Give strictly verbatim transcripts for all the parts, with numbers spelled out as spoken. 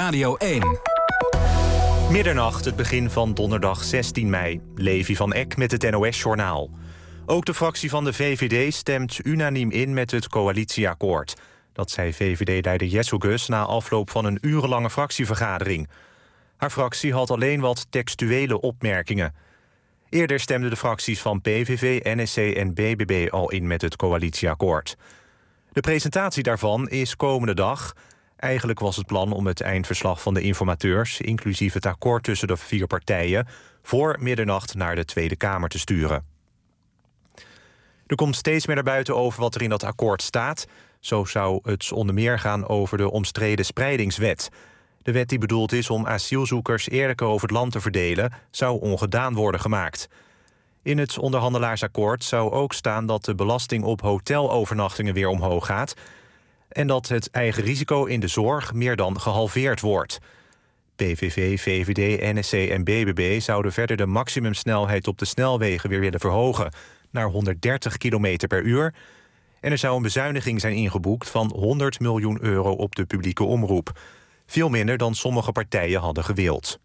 Radio één. Middernacht, het begin van donderdag zestien mei. Levi van Eck met het N O S-journaal. Ook de fractie van de V V D stemt unaniem in met het coalitieakkoord. Dat zei V V D-leider Jesselgus na afloop van een urenlange fractievergadering. Haar fractie had alleen wat textuele opmerkingen. Eerder stemden de fracties van P V V, N S C en B B B al in met het coalitieakkoord. De presentatie daarvan is komende dag. Eigenlijk was het plan om het eindverslag van de informateurs, inclusief het akkoord tussen de vier partijen, voor middernacht naar de Tweede Kamer te sturen. Er komt steeds meer naar buiten over wat er in dat akkoord staat. Zo zou het onder meer gaan over de omstreden spreidingswet. De wet die bedoeld is om asielzoekers eerlijker over het land te verdelen, zou ongedaan worden gemaakt. In het onderhandelaarsakkoord zou ook staan dat de belasting op hotelovernachtingen weer omhoog gaat en dat het eigen risico in de zorg meer dan gehalveerd wordt. P V V, V V D, N S C en B B B zouden verder de maximumsnelheid op de snelwegen weer willen verhogen naar honderddertig kilometer per uur. En er zou een bezuiniging zijn ingeboekt van honderd miljoen euro op de publieke omroep. Veel minder dan sommige partijen hadden gewild.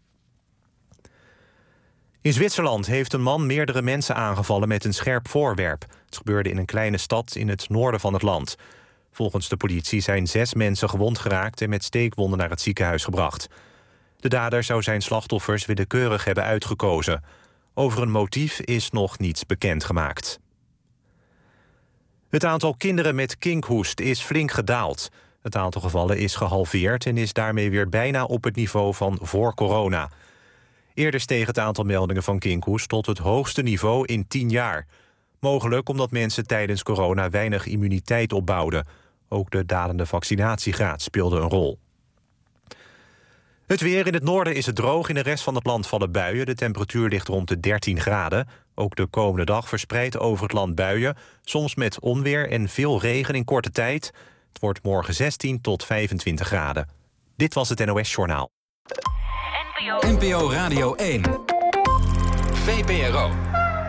In Zwitserland heeft een man meerdere mensen aangevallen met een scherp voorwerp. Het gebeurde in een kleine stad in het noorden van het land. Volgens de politie zijn zes mensen gewond geraakt en met steekwonden naar het ziekenhuis gebracht. De dader zou zijn slachtoffers willekeurig hebben uitgekozen. Over een motief is nog niets bekendgemaakt. Het aantal kinderen met kinkhoest is flink gedaald. Het aantal gevallen is gehalveerd en is daarmee weer bijna op het niveau van voor corona. Eerder steeg het aantal meldingen van kinkhoest tot het hoogste niveau in tien jaar. Mogelijk omdat mensen tijdens corona weinig immuniteit opbouwden. Ook de dalende vaccinatiegraad speelde een rol. Het weer: in het noorden is het droog, in de rest van het land vallen buien. De temperatuur ligt rond de dertien graden. Ook de komende dag verspreid over het land buien, soms met onweer en veel regen in korte tijd. Het wordt morgen zestien tot vijfentwintig graden. Dit was het N O S-journaal. N P O Radio één. V P R O.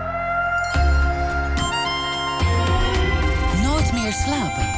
Nooit meer slapen.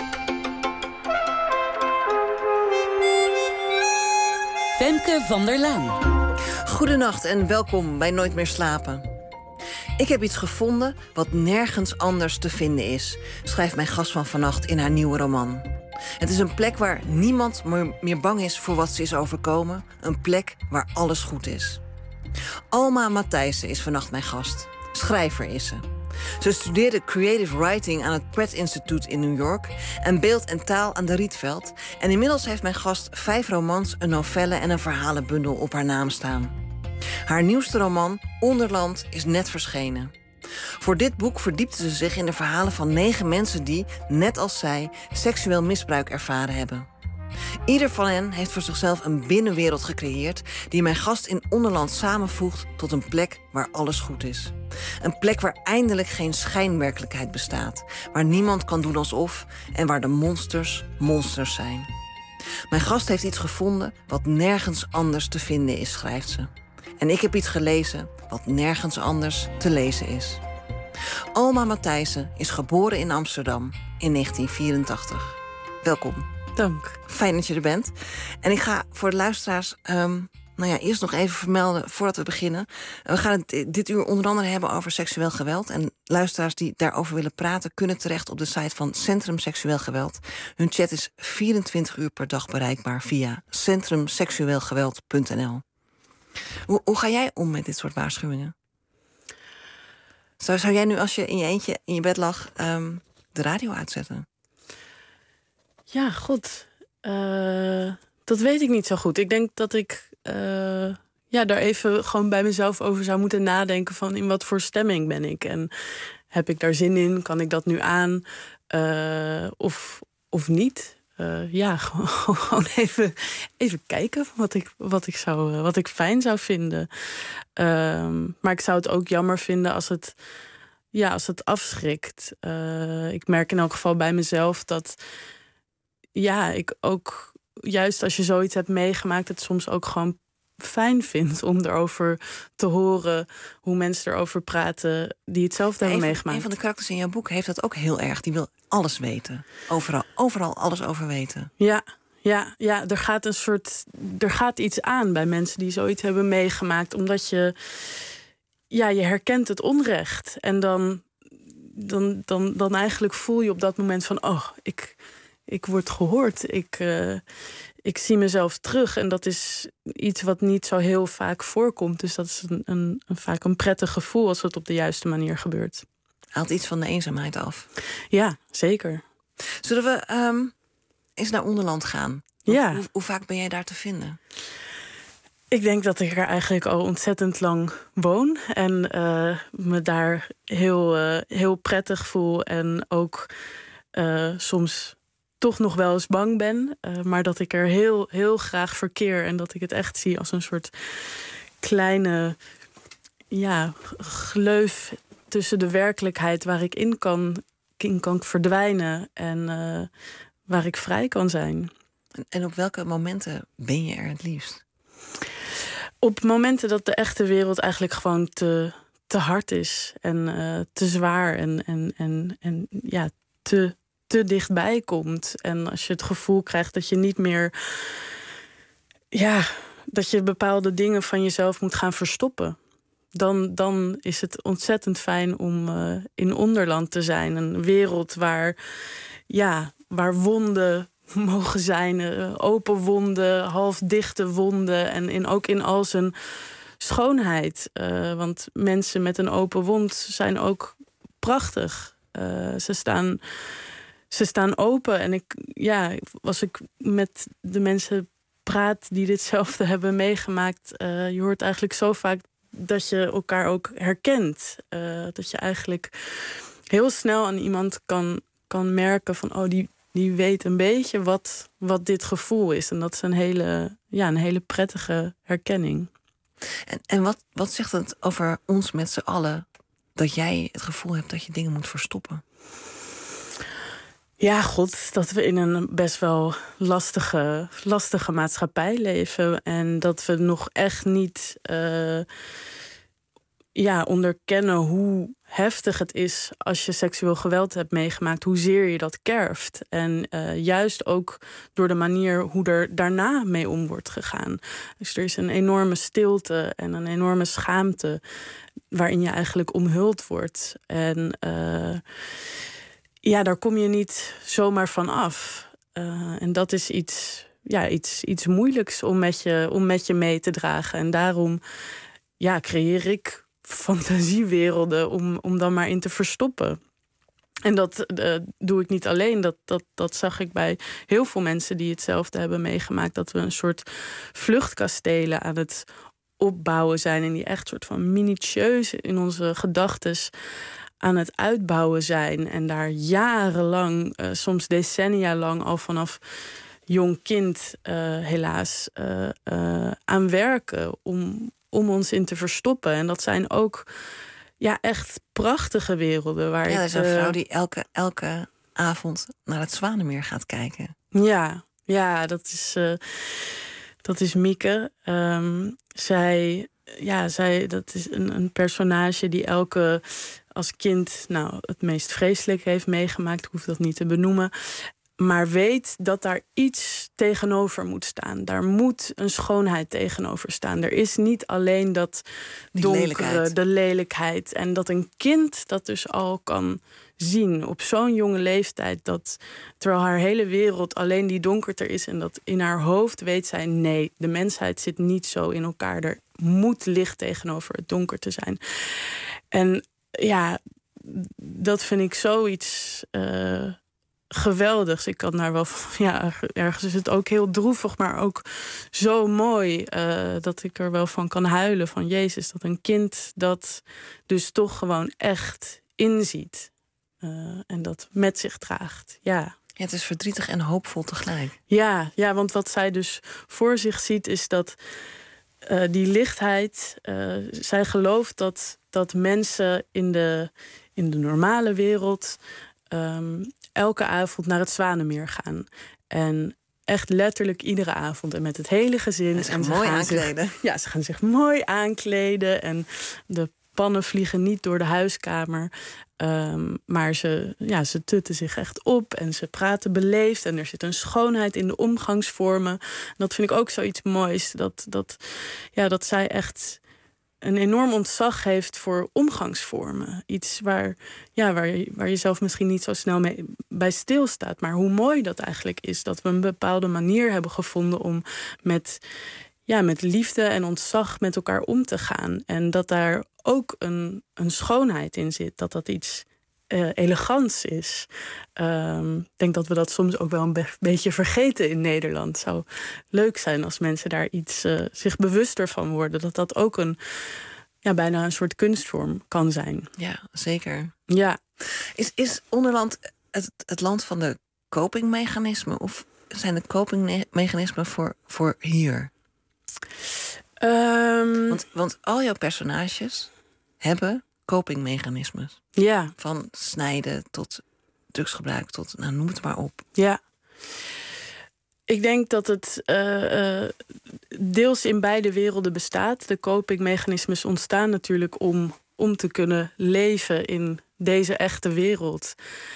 Femke van der Laan. Goedenacht en welkom bij Nooit meer slapen. Ik heb iets gevonden wat nergens anders te vinden is, schrijft mijn gast van vannacht in haar nieuwe roman. Het is een plek waar niemand meer bang is voor wat ze is overkomen. Een plek waar alles goed is. Alma Matthijssen is vannacht mijn gast. Schrijver is ze. Ze studeerde creative writing aan het Pratt Instituut in New York en beeld en taal aan de Rietveld. En inmiddels heeft mijn gast vijf romans, een novelle en een verhalenbundel op haar naam staan. Haar nieuwste roman, Onderland, is net verschenen. Voor dit boek verdiepte ze zich in de verhalen van negen mensen die, net als zij, seksueel misbruik ervaren hebben. Ieder van hen heeft voor zichzelf een binnenwereld gecreëerd die mijn gast in Onderland samenvoegt tot een plek waar alles goed is. Een plek waar eindelijk geen schijnwerkelijkheid bestaat, waar niemand kan doen alsof en waar de monsters monsters zijn. Mijn gast heeft iets gevonden wat nergens anders te vinden is, schrijft ze. En ik heb iets gelezen wat nergens anders te lezen is. Alma Matthijssen is geboren in Amsterdam in negentien vierentachtig. Welkom. Dank. Fijn dat je er bent. En ik ga voor de luisteraars um, nou ja, eerst nog even vermelden voordat we beginnen. We gaan het dit uur onder andere hebben over seksueel geweld. En luisteraars die daarover willen praten kunnen terecht op de site van Centrum Seksueel Geweld. Hun chat is vierentwintig uur per dag bereikbaar via centrum seksueel geweld punt n l. Hoe, hoe ga jij om met dit soort waarschuwingen? Zou, zou jij nu, als je in je eentje in je bed lag, um, de radio uitzetten? Ja, god. Uh, dat weet ik niet zo goed. Ik denk dat ik uh, ja, daar even gewoon bij mezelf over zou moeten nadenken van in wat voor stemming ben ik. En heb ik daar zin in? Kan ik dat nu aan? Uh, of, of niet? Uh, ja, gewoon, gewoon even, even kijken wat ik, wat, ik zou, wat ik fijn zou vinden. Uh, maar ik zou het ook jammer vinden als het, ja, als het afschrikt. Uh, ik merk in elk geval bij mezelf dat ja, ik ook, juist als je zoiets hebt meegemaakt, het soms ook gewoon fijn vind om erover te horen hoe mensen erover praten die hetzelfde hebben meegemaakt. Een van de karakters in jouw boek heeft dat ook heel erg. Die wil alles weten. Overal, overal alles over weten. Ja, Ja, ja, er gaat een soort. Er gaat iets aan bij mensen die zoiets hebben meegemaakt. Omdat je. Ja, je herkent het onrecht. En dan. Dan, dan, dan eigenlijk voel je op dat moment van. Oh, ik, ik word gehoord. Ik, uh, ik zie mezelf terug. En dat is iets wat niet zo heel vaak voorkomt. Dus dat is een, een, een, vaak een prettig gevoel als het op de juiste manier gebeurt. Haalt iets van de eenzaamheid af. Ja, zeker. Zullen we um, eens naar Onderland gaan? Ja. Hoe, hoe vaak ben jij daar te vinden? Ik denk dat ik er eigenlijk al ontzettend lang woon. En uh, me daar heel, uh, heel prettig voel. En ook uh, soms toch nog wel eens bang ben. Uh, maar dat ik er heel, heel graag verkeer. En dat ik het echt zie als een soort kleine ja, gleuf tussen de werkelijkheid waar ik in kan, in kan verdwijnen. En uh, waar ik vrij kan zijn. En, en op welke momenten ben je er het liefst? Op momenten dat de echte wereld eigenlijk gewoon te, te hard is. En uh, te zwaar. En, en, en, en ja, te, te dichtbij komt. En als je het gevoel krijgt dat je niet meer. Ja, dat je bepaalde dingen van jezelf moet gaan verstoppen. Dan, dan is het ontzettend fijn om uh, in Onderland te zijn. Een wereld waar, ja, waar wonden mogen zijn. Uh, open wonden, halfdichte wonden. En in, ook in al zijn schoonheid. Uh, want mensen met een open wond zijn ook prachtig. Uh, ze staan, ze staan open. En ik, ja, als ik met de mensen praat die ditzelfde hebben meegemaakt. Uh, je hoort eigenlijk zo vaak dat je elkaar ook herkent. Uh, dat je eigenlijk heel snel aan iemand kan, kan merken van oh, die, die weet een beetje wat, wat dit gevoel is. En dat is een hele, ja, een hele prettige herkenning. En, en wat, wat zegt het over ons met z'n allen dat jij het gevoel hebt dat je dingen moet verstoppen? Ja, god, dat we in een best wel lastige, lastige maatschappij leven. En dat we nog echt niet uh, ja, onderkennen hoe heftig het is als je seksueel geweld hebt meegemaakt. Hoezeer je dat kerft. En uh, juist ook door de manier hoe er daarna mee om wordt gegaan. Dus er is een enorme stilte en een enorme schaamte waarin je eigenlijk omhuld wordt. En uh, ja, daar kom je niet zomaar van af. Uh, en dat is iets, ja, iets, iets moeilijks om met, je, om met je mee te dragen. En daarom ja, creëer ik fantasiewerelden om, om dan maar in te verstoppen. En dat uh, doe ik niet alleen. Dat, dat, dat zag ik bij heel veel mensen die hetzelfde hebben meegemaakt. Dat we een soort vluchtkastelen aan het opbouwen zijn. En die echt soort van minutieus in onze gedachtes aan het uitbouwen zijn. En daar jarenlang, uh, soms decennia lang al vanaf jong kind uh, helaas uh, uh, aan werken om, om ons in te verstoppen. En dat zijn ook ja, echt prachtige werelden. Waar ja, er is een ik, uh, vrouw die elke, elke avond naar het Zwanenmeer gaat kijken. Ja, ja dat is, uh, dat is Mieke. Um, zij, ja, zij, dat is een, een personage die elke als kind nou, het meest vreselijk heeft meegemaakt. Ik hoef dat niet te benoemen. Maar weet dat daar iets tegenover moet staan. Daar moet een schoonheid tegenover staan. Er is niet alleen dat donkere, lelijkheid. de lelijkheid. En dat een kind dat dus al kan zien op zo'n jonge leeftijd, dat terwijl haar hele wereld alleen die donkerte is en dat in haar hoofd weet zij, nee, de mensheid zit niet zo in elkaar. Er moet licht tegenover het donker te zijn. En ja, dat vind ik zoiets Uh, geweldigs. Ik kan daar wel van, ja, ergens is het ook heel droevig, maar ook zo mooi uh, dat ik er wel van kan huilen. Van Jezus, dat een kind dat dus toch gewoon echt inziet. Uh, en dat met zich draagt. Ja. Ja, het is verdrietig en hoopvol tegelijk. Ja, ja, want wat zij dus voor zich ziet is dat uh, die lichtheid, Uh, zij gelooft dat, dat mensen in de, in de normale wereld Um, elke avond naar het Zwanenmeer gaan. En echt letterlijk iedere avond. En met het hele gezin. En ze gaan en ze mooi gaan aankleden. Zich, ja, ze gaan zich mooi aankleden. En de pannen vliegen niet door de huiskamer. Um, maar ze, ja, ze tutten zich echt op en ze praten beleefd. En er zit een schoonheid in de omgangsvormen. En dat vind ik ook zoiets moois. Dat, dat, ja, dat zij echt een enorm ontzag heeft voor omgangsvormen. Iets waar, ja, waar, je, waar je zelf misschien niet zo snel mee bij stilstaat. Maar hoe mooi dat eigenlijk is. Dat we een bepaalde manier hebben gevonden om met, ja, met liefde en ontzag met elkaar om te gaan. En dat daar ook een, een schoonheid in zit. Dat dat iets uh, elegants is. Um, ik denk dat we dat soms ook wel een be- beetje vergeten in Nederland. Het zou leuk zijn als mensen daar iets uh, zich bewuster van worden. Dat dat ook een, ja, bijna een soort kunstvorm kan zijn. Ja, zeker. Ja. Is, is Onderland het, het land van de copingmechanismen? Of zijn de copingmechanismen voor, voor hier? Um, want, want al jouw personages hebben copingmechanismes. Ja. Van snijden tot drugsgebruik tot, nou, noem het maar op. Ja. Ik denk dat het uh, uh, deels in beide werelden bestaat. De copingmechanismes ontstaan natuurlijk om, om te kunnen leven in deze echte wereld.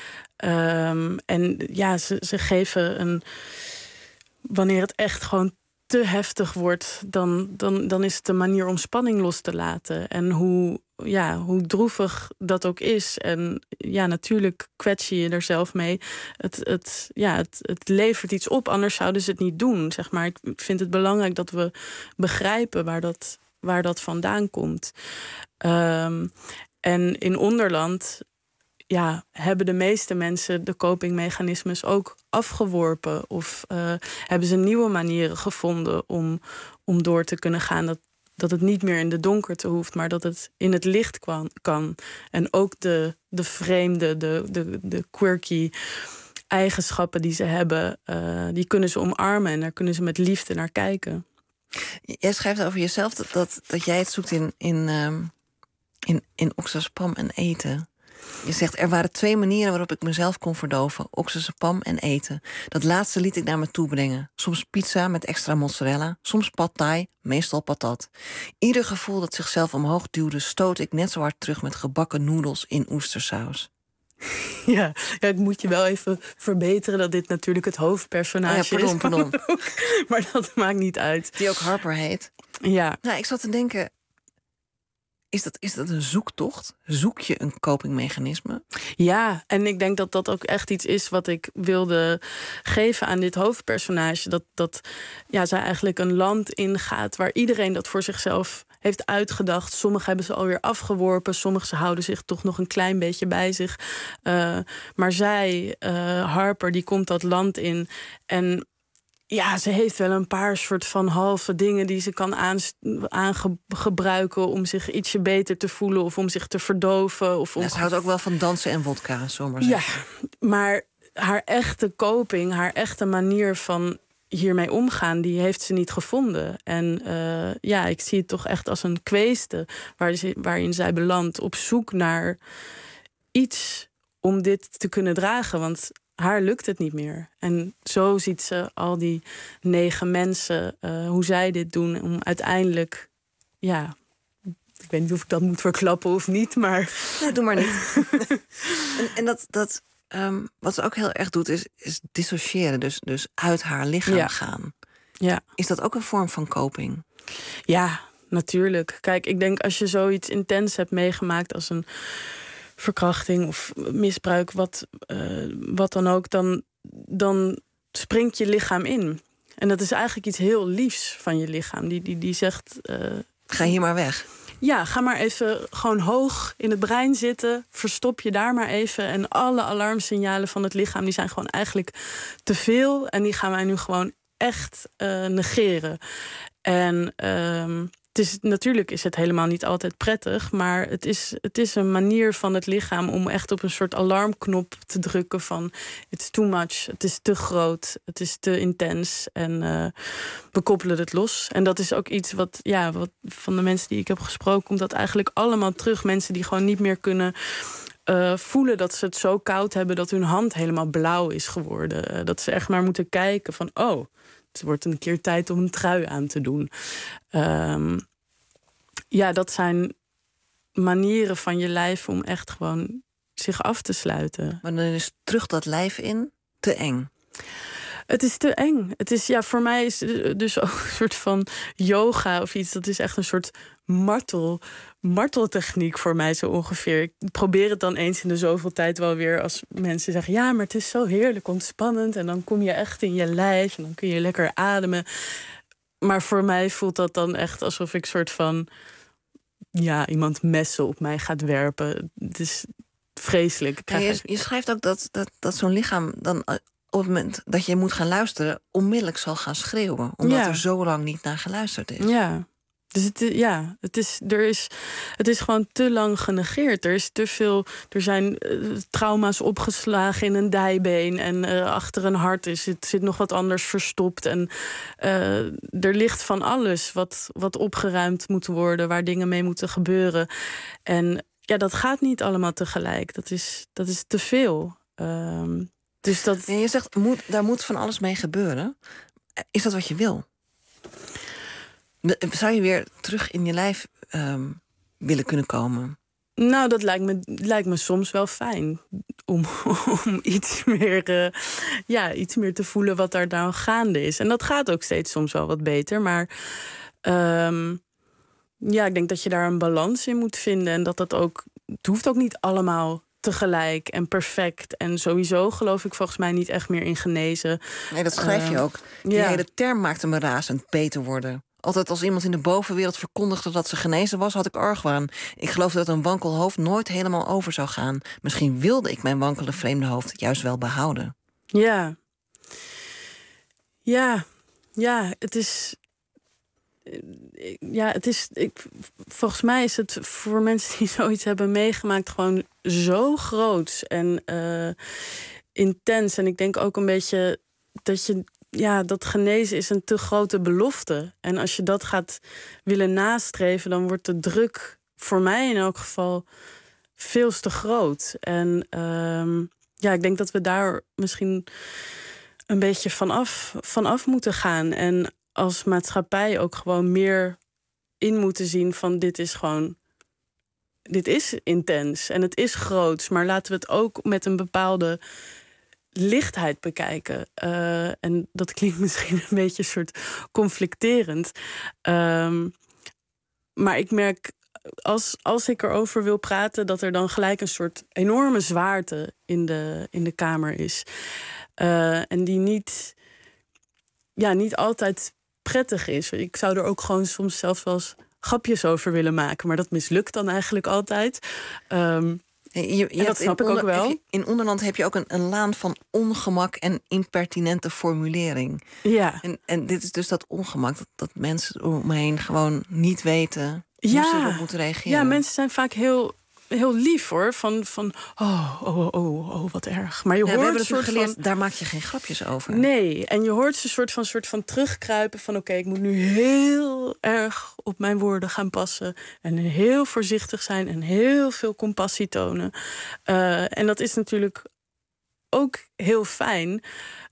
Um, en ja, ze, ze geven een... Wanneer het echt gewoon te heftig wordt, dan, dan, dan is het een manier om spanning los te laten. En hoe, ja, hoe droevig dat ook is. En ja, natuurlijk kwets je je er zelf mee. Het, het, ja, het, het levert iets op, anders zouden ze het niet doen. Zeg maar. Ik vind het belangrijk dat we begrijpen waar dat, waar dat vandaan komt. Um, en in Onderland, ja, hebben de meeste mensen de copingmechanismes ook afgeworpen. Of uh, hebben ze nieuwe manieren gevonden om, om door te kunnen gaan. Dat, dat het niet meer in de donkerte hoeft, maar dat het in het licht kan. kan. En ook de, de vreemde, de, de, de quirky eigenschappen die ze hebben, uh, die kunnen ze omarmen en daar kunnen ze met liefde naar kijken. Jij schrijft over jezelf dat, dat, dat jij het zoekt in, in, um, in, in oxazepam en eten. Je zegt, er waren twee manieren waarop ik mezelf kon verdoven. Oxazepam en eten. Dat laatste liet ik naar me toe brengen. Soms pizza met extra mozzarella. Soms pad thai, meestal patat. Ieder gevoel dat zichzelf omhoog duwde, stoot ik net zo hard terug met gebakken noedels in oestersaus. Ja, ja, ik moet je wel even verbeteren dat dit natuurlijk het hoofdpersonage oh ja, pardon, is. Pardon. Maar dat maakt niet uit. Die ook Harper heet. Ja. Nou, ik zat te denken, Is dat, is dat een zoektocht? Zoek je een copingmechanisme? Ja, en ik denk dat dat ook echt iets is wat ik wilde geven aan dit hoofdpersonage. Dat, dat ja, zij eigenlijk een land ingaat waar iedereen dat voor zichzelf heeft uitgedacht. Sommigen hebben ze alweer afgeworpen. Sommigen houden zich toch nog een klein beetje bij zich. Uh, maar zij, uh, Harper, die komt dat land in en ja, ze heeft wel een paar soort van halve dingen die ze kan aangebruiken aan om zich ietsje beter te voelen of om zich te verdoven. Of om ja, ze houdt ook wel van dansen en wodka, zomaar ja, zeggen. Maar haar echte coping, haar echte manier van hiermee omgaan, die heeft ze niet gevonden. En uh, ja, ik zie het toch echt als een kweeste waar ze, waarin zij belandt op zoek naar iets om dit te kunnen dragen. Want haar lukt het niet meer. En zo ziet ze al die negen mensen, uh, hoe zij dit doen om uiteindelijk, ja, ik weet niet of ik dat moet verklappen of niet, maar nee, doe maar niet. en, en dat, dat um, wat ze ook heel erg doet, is, is dissociëren, dus, dus uit haar lichaam ja. gaan. Ja. Is dat ook een vorm van coping? Ja, natuurlijk. Kijk, ik denk als je zoiets intens hebt meegemaakt als een verkrachting of misbruik, wat, uh, wat dan ook, dan, dan springt je lichaam in. En dat is eigenlijk iets heel liefs van je lichaam. Die, die, die zegt, Uh, ga hier maar weg. Ja, ga maar even gewoon hoog in het brein zitten. Verstop je daar maar even. En alle alarmsignalen van het lichaam, die zijn gewoon eigenlijk te veel. En die gaan wij nu gewoon echt uh, negeren. En Uh, Het is, natuurlijk is het helemaal niet altijd prettig, maar het is, het is een manier van het lichaam om echt op een soort alarmknop te drukken van it's too much, het is te groot, het is te intens en uh, we koppelen het los. En dat is ook iets wat, ja, wat van de mensen die ik heb gesproken, komt dat eigenlijk allemaal terug. Mensen die gewoon niet meer kunnen Uh, voelen dat ze het zo koud hebben dat hun hand helemaal blauw is geworden. Uh, dat ze echt maar moeten kijken van, oh, het wordt een keer tijd om een trui aan te doen. Um, ja, dat zijn manieren van je lijf om echt gewoon zich af te sluiten. Maar dan is terug dat lijf in te eng. Het is te eng. Het is, ja, voor mij is het dus ook een soort van yoga of iets. Dat is echt een soort martel, marteltechniek voor mij zo ongeveer. Ik probeer het dan eens in de zoveel tijd wel weer als mensen zeggen... ja, maar het is zo heerlijk ontspannend. En dan kom je echt in je lijf en dan kun je lekker ademen. Maar voor mij voelt dat dan echt alsof ik soort van... ja, iemand messen op mij gaat werpen. Het is vreselijk. Ik Ja, je, krijg... je schrijft ook dat, dat, dat zo'n lichaam dan... op het moment dat je moet gaan luisteren... onmiddellijk zal gaan schreeuwen. Omdat Ja. er zo lang niet naar geluisterd is. Ja, dus het, i- ja, het, is, er is, het is gewoon te lang genegeerd. Er is te veel. Er zijn eh, trauma's opgeslagen in een dijbeen. En eh, achter een hart is het, zit nog wat anders verstopt. En eh, er ligt van alles wat, wat opgeruimd moet worden, waar dingen mee moeten gebeuren. En ja, dat gaat niet allemaal tegelijk. Dat is, dat is te veel. Ehm, dus dat. En je zegt, moet, daar moet van alles mee gebeuren. Is dat wat je wil? De- Zou je weer terug in je lijf ehm, willen kunnen komen? Nou, dat lijkt me, lijkt me soms wel fijn. Om, om iets, meer, uh, ja, iets meer te voelen wat daar nou gaande is. En dat gaat ook steeds soms wel wat beter. Maar um, ja, ik denk dat je daar een balans in moet vinden. En dat dat ook. Het hoeft ook niet allemaal tegelijk en perfect. En sowieso geloof ik volgens mij niet echt meer in genezen. Nee, dat schrijf je Uh, ook. Die ja. hele term maakte me razend, beter worden. Altijd als iemand in de bovenwereld verkondigde dat ze genezen was, had ik argwaan. Ik geloofde dat een wankel hoofd nooit helemaal over zou gaan. Misschien wilde ik mijn wankele vreemde hoofd juist wel behouden. Ja. Ja. Ja, het is. Ja, het is. Ik, volgens mij is het voor mensen die zoiets hebben meegemaakt gewoon zo groot en uh, intens. En ik denk ook een beetje dat je. Ja, dat genezen is een te grote belofte. En als je dat gaat willen nastreven, dan wordt de druk voor mij in elk geval veel te groot. En um, ja, ik denk dat we daar misschien een beetje vanaf, vanaf moeten gaan. En als maatschappij ook gewoon meer in moeten zien van dit is gewoon. Dit is intens en het is groots, maar laten we het ook met een bepaalde lichtheid bekijken. Uh, en dat klinkt misschien een beetje een soort conflicterend. Um, maar ik merk, als, als ik erover wil praten, dat er dan gelijk een soort enorme zwaarte in de, in de kamer is. Uh, en die niet, ja, niet altijd prettig is. Ik zou er ook gewoon soms zelfs wel eens grapjes over willen maken, maar dat mislukt dan eigenlijk altijd. Um, Je, je en dat snap ik onder, ook wel. Je, in Onderland heb je ook een, een laan van ongemak en impertinente formulering. Ja. En, en dit is dus dat ongemak, dat, dat mensen om me heen gewoon niet weten ja. hoe ze erop moeten reageren. Ja, mensen zijn vaak heel, heel lief hoor. Van, van oh, oh, oh, oh, wat erg. Maar je ja, hoort we hebben een soort geleerd, van. Daar maak je geen grapjes over. Nee, en je hoort ze een soort van, soort van terugkruipen van oké, okay, ik moet nu heel erg op mijn woorden gaan passen. En heel voorzichtig zijn en heel veel compassie tonen. Uh, en dat is natuurlijk ook heel fijn. Uh,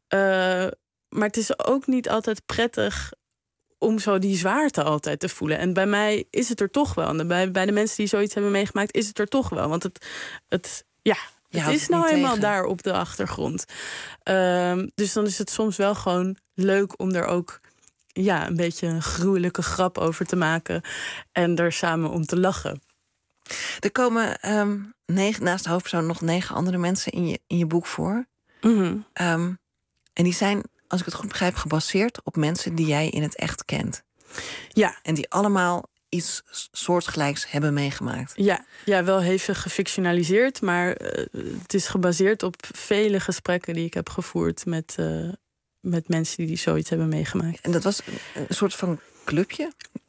maar het is ook niet altijd prettig om zo die zwaarte altijd te voelen. En bij mij is het er toch wel. En bij, bij de mensen die zoiets hebben meegemaakt, is het er toch wel. Want het, het ja, het is nou eenmaal tegen. Daar op de achtergrond. Um, dus dan is het soms wel gewoon leuk om er ook ja, een beetje een gruwelijke grap over te maken. En er samen om te lachen. Er komen um, negen, naast de hoofdpersoon nog negen andere mensen in je, in je boek voor. Mm-hmm. Um, en die zijn, als ik het goed begrijp, gebaseerd op mensen die jij in het echt kent. Ja. En die allemaal iets soortgelijks hebben meegemaakt. Ja, ja, wel even gefictionaliseerd, maar uh, het is gebaseerd op vele gesprekken die ik heb gevoerd met, uh, met mensen die zoiets hebben meegemaakt. En dat was een soort van clubje?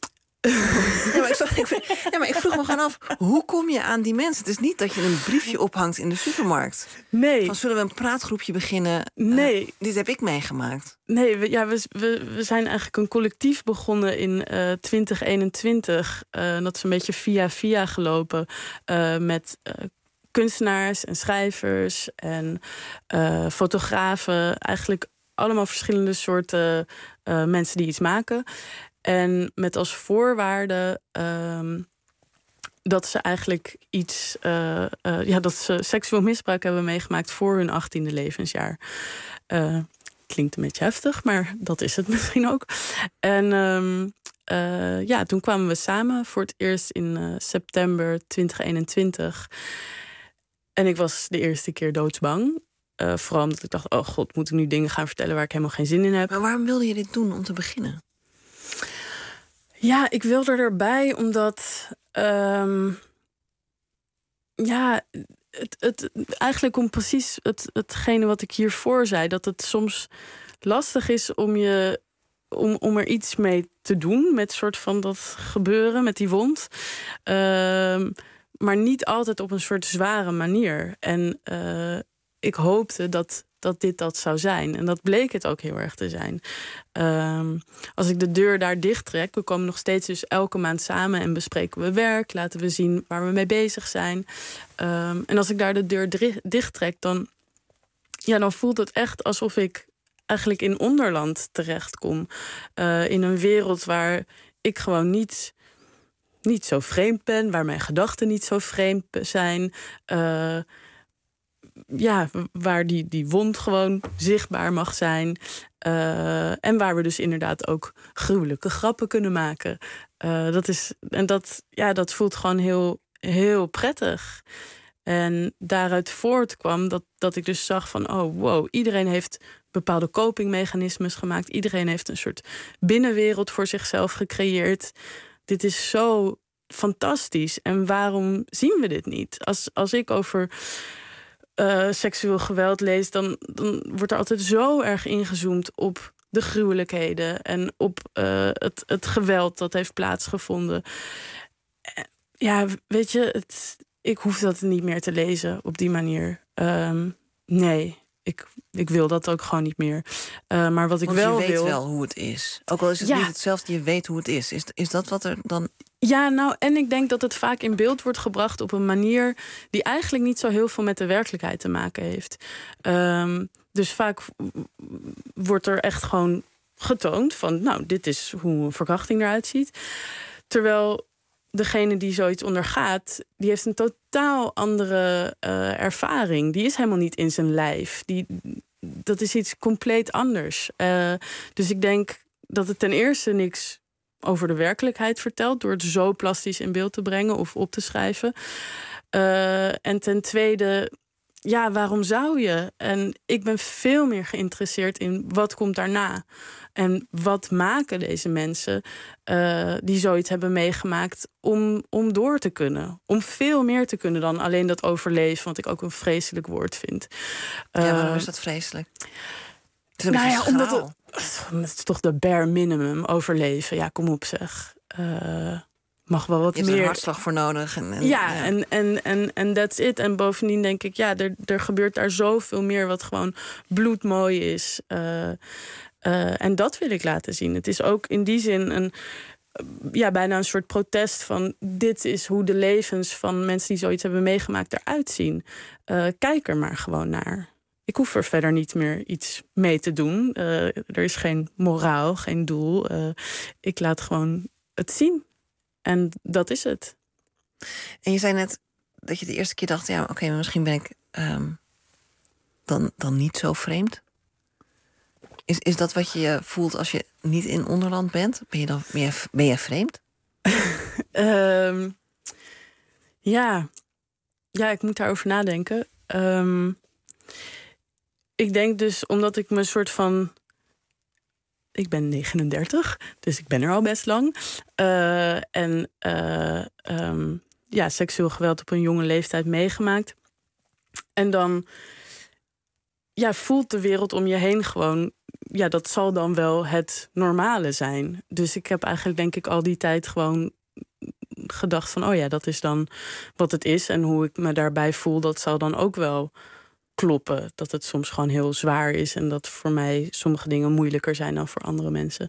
ja, maar ik, ik, ja, maar ik vroeg me gewoon af, hoe kom je aan die mensen? Het is niet dat je een briefje ophangt in de supermarkt. Nee. Van, zullen we een praatgroepje beginnen? Nee. Uh, dit heb ik meegemaakt. Nee, we, ja, we, we, we zijn eigenlijk een collectief begonnen in uh, twintig eenentwintig. Uh, dat is een beetje via via gelopen uh, met uh, kunstenaars en schrijvers en uh, fotografen. Eigenlijk allemaal verschillende soorten uh, mensen die iets maken. En met als voorwaarde um, dat ze eigenlijk iets... Uh, uh, ja, dat ze seksueel misbruik hebben meegemaakt voor hun achttiende levensjaar. Uh, klinkt een beetje heftig, maar dat is het misschien ook. En um, uh, ja, toen kwamen we samen voor het eerst in uh, september twintig eenentwintig. En ik was de eerste keer doodsbang. Uh, vooral omdat ik dacht, oh god, moet ik nu dingen gaan vertellen waar ik helemaal geen zin in heb. Maar waarom wilde je dit doen om te beginnen? Ja, ik wilde erbij omdat... Um, ja, het, het, eigenlijk om precies het, hetgene wat ik hiervoor zei... dat het soms lastig is om, je, om, om er iets mee te doen... met soort van dat gebeuren, met die wond. Um, maar niet altijd op een soort zware manier. En uh, ik hoopte dat... dat dit dat zou zijn. En dat bleek het ook heel erg te zijn. Um, als ik de deur daar dicht trek... we komen nog steeds dus elke maand samen... en bespreken we werk, laten we zien waar we mee bezig zijn. Um, en als ik daar de deur dicht trek... dan, ja, dan voelt het echt alsof ik eigenlijk in onderland terechtkom. Uh, in een wereld waar ik gewoon niet... niet zo vreemd ben... waar mijn gedachten niet zo vreemd zijn... Uh, ja, waar die, die wond gewoon zichtbaar mag zijn. Uh, en waar we dus inderdaad ook gruwelijke grappen kunnen maken. Uh, dat is, en dat, ja, dat voelt gewoon heel, heel prettig. En daaruit voortkwam dat, dat ik dus zag van... oh, wow, iedereen heeft bepaalde copingmechanismes gemaakt. Iedereen heeft een soort binnenwereld voor zichzelf gecreëerd. Dit is zo fantastisch. En waarom zien we dit niet? Als, als ik over... Uh, seksueel geweld lees, dan, dan wordt er altijd zo erg ingezoomd op de gruwelijkheden en op uh, het, het geweld dat heeft plaatsgevonden. Ja, weet je, het, ik hoef dat niet meer te lezen op die manier. Um, nee, ik, ik wil dat ook gewoon niet meer. Uh, maar wat ik Want wel je weet wil... wel hoe het is. Ook al is het ja. niet hetzelfde, je weet hoe het is. Is, is dat wat er dan... Ja, nou, en ik denk dat het vaak in beeld wordt gebracht op een manier... die eigenlijk niet zo heel veel met de werkelijkheid te maken heeft. Um, dus vaak wordt er echt gewoon getoond van... nou, dit is hoe een verkrachting eruit ziet. Terwijl degene die zoiets ondergaat... die heeft een totaal andere uh, ervaring. Die is helemaal niet in zijn lijf. Die, dat is iets compleet anders. Uh, dus ik denk dat het ten eerste niks... over de werkelijkheid vertelt... door het zo plastisch in beeld te brengen of op te schrijven. Uh, en ten tweede, ja, waarom zou je? En ik ben veel meer geïnteresseerd in wat komt daarna. En wat maken deze mensen uh, die zoiets hebben meegemaakt... Om, om door te kunnen. Om veel meer te kunnen dan alleen dat overleven... wat ik ook een vreselijk woord vind. Uh, ja, waarom uh, is dat vreselijk? Het is een nou beetje ja, omdat schaal. Het is toch de bare minimum overleven. Ja, kom op zeg. Uh, mag wel wat je meer. hebt er een hartslag voor nodig. En, en, ja, ja, en, en, en, en that's it. En bovendien denk ik, ja, er, er gebeurt daar zoveel meer... wat gewoon bloedmooi is. Uh, uh, en dat wil ik laten zien. Het is ook in die zin een... ja, bijna een soort protest van... dit is hoe de levens van mensen die zoiets hebben meegemaakt eruit zien. Uh, kijk er maar gewoon naar. Ik hoef er verder niet meer iets mee te doen. Uh, er is geen moraal, geen doel. Uh, ik laat gewoon het zien. En dat is het. En je zei net dat je de eerste keer dacht... ja, oké, okay, maar misschien ben ik um, dan, dan niet zo vreemd. Is, is dat wat je voelt als je niet in onderland bent? Ben je dan ben je, ben je vreemd? um, ja. ja, ik moet daarover nadenken. Um, ik denk dus, omdat ik me soort van... Ik ben negenendertig, dus ik ben er al best lang. Uh, en uh, um, ja, seksueel geweld op een jonge leeftijd meegemaakt. En dan ja, voelt de wereld om je heen gewoon... ja, dat zal dan wel het normale zijn. Dus ik heb eigenlijk, denk ik, al die tijd gewoon gedacht van... oh ja, dat is dan wat het is. En hoe ik me daarbij voel, dat zal dan ook wel kloppen. Dat het soms gewoon heel zwaar is... en dat voor mij sommige dingen moeilijker zijn dan voor andere mensen.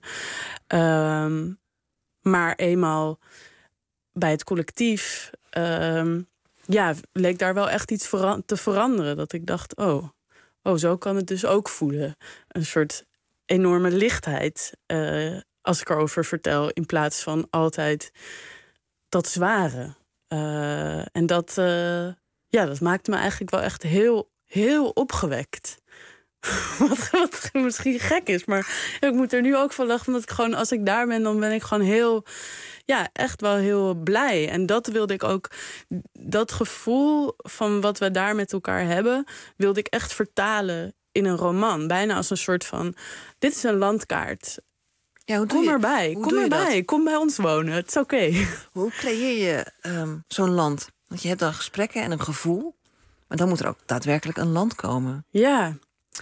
Um, maar eenmaal bij het collectief... Um, ja, leek daar wel echt iets vera- te veranderen. Dat ik dacht, oh... oh, zo kan het dus ook voelen. Een soort enorme lichtheid uh, als ik erover vertel... in plaats van altijd dat zware. Uh, en dat, uh, ja, dat maakte me eigenlijk wel echt heel, heel opgewekt. wat, wat misschien gek is, maar ik moet er nu ook van lachen. Omdat ik gewoon, als ik daar ben, dan ben ik gewoon heel... Ja, echt wel heel blij. En dat wilde ik ook... Dat gevoel van wat we daar met elkaar hebben... wilde ik echt vertalen in een roman. Bijna als een soort van... Dit is een landkaart. Ja, hoe doe kom je, erbij, hoe kom erbij. Kom bij ons wonen. Het is oké. Okay. Hoe creëer je um, zo'n land? Want je hebt dan gesprekken en een gevoel. Maar dan moet er ook daadwerkelijk een land komen. Ja.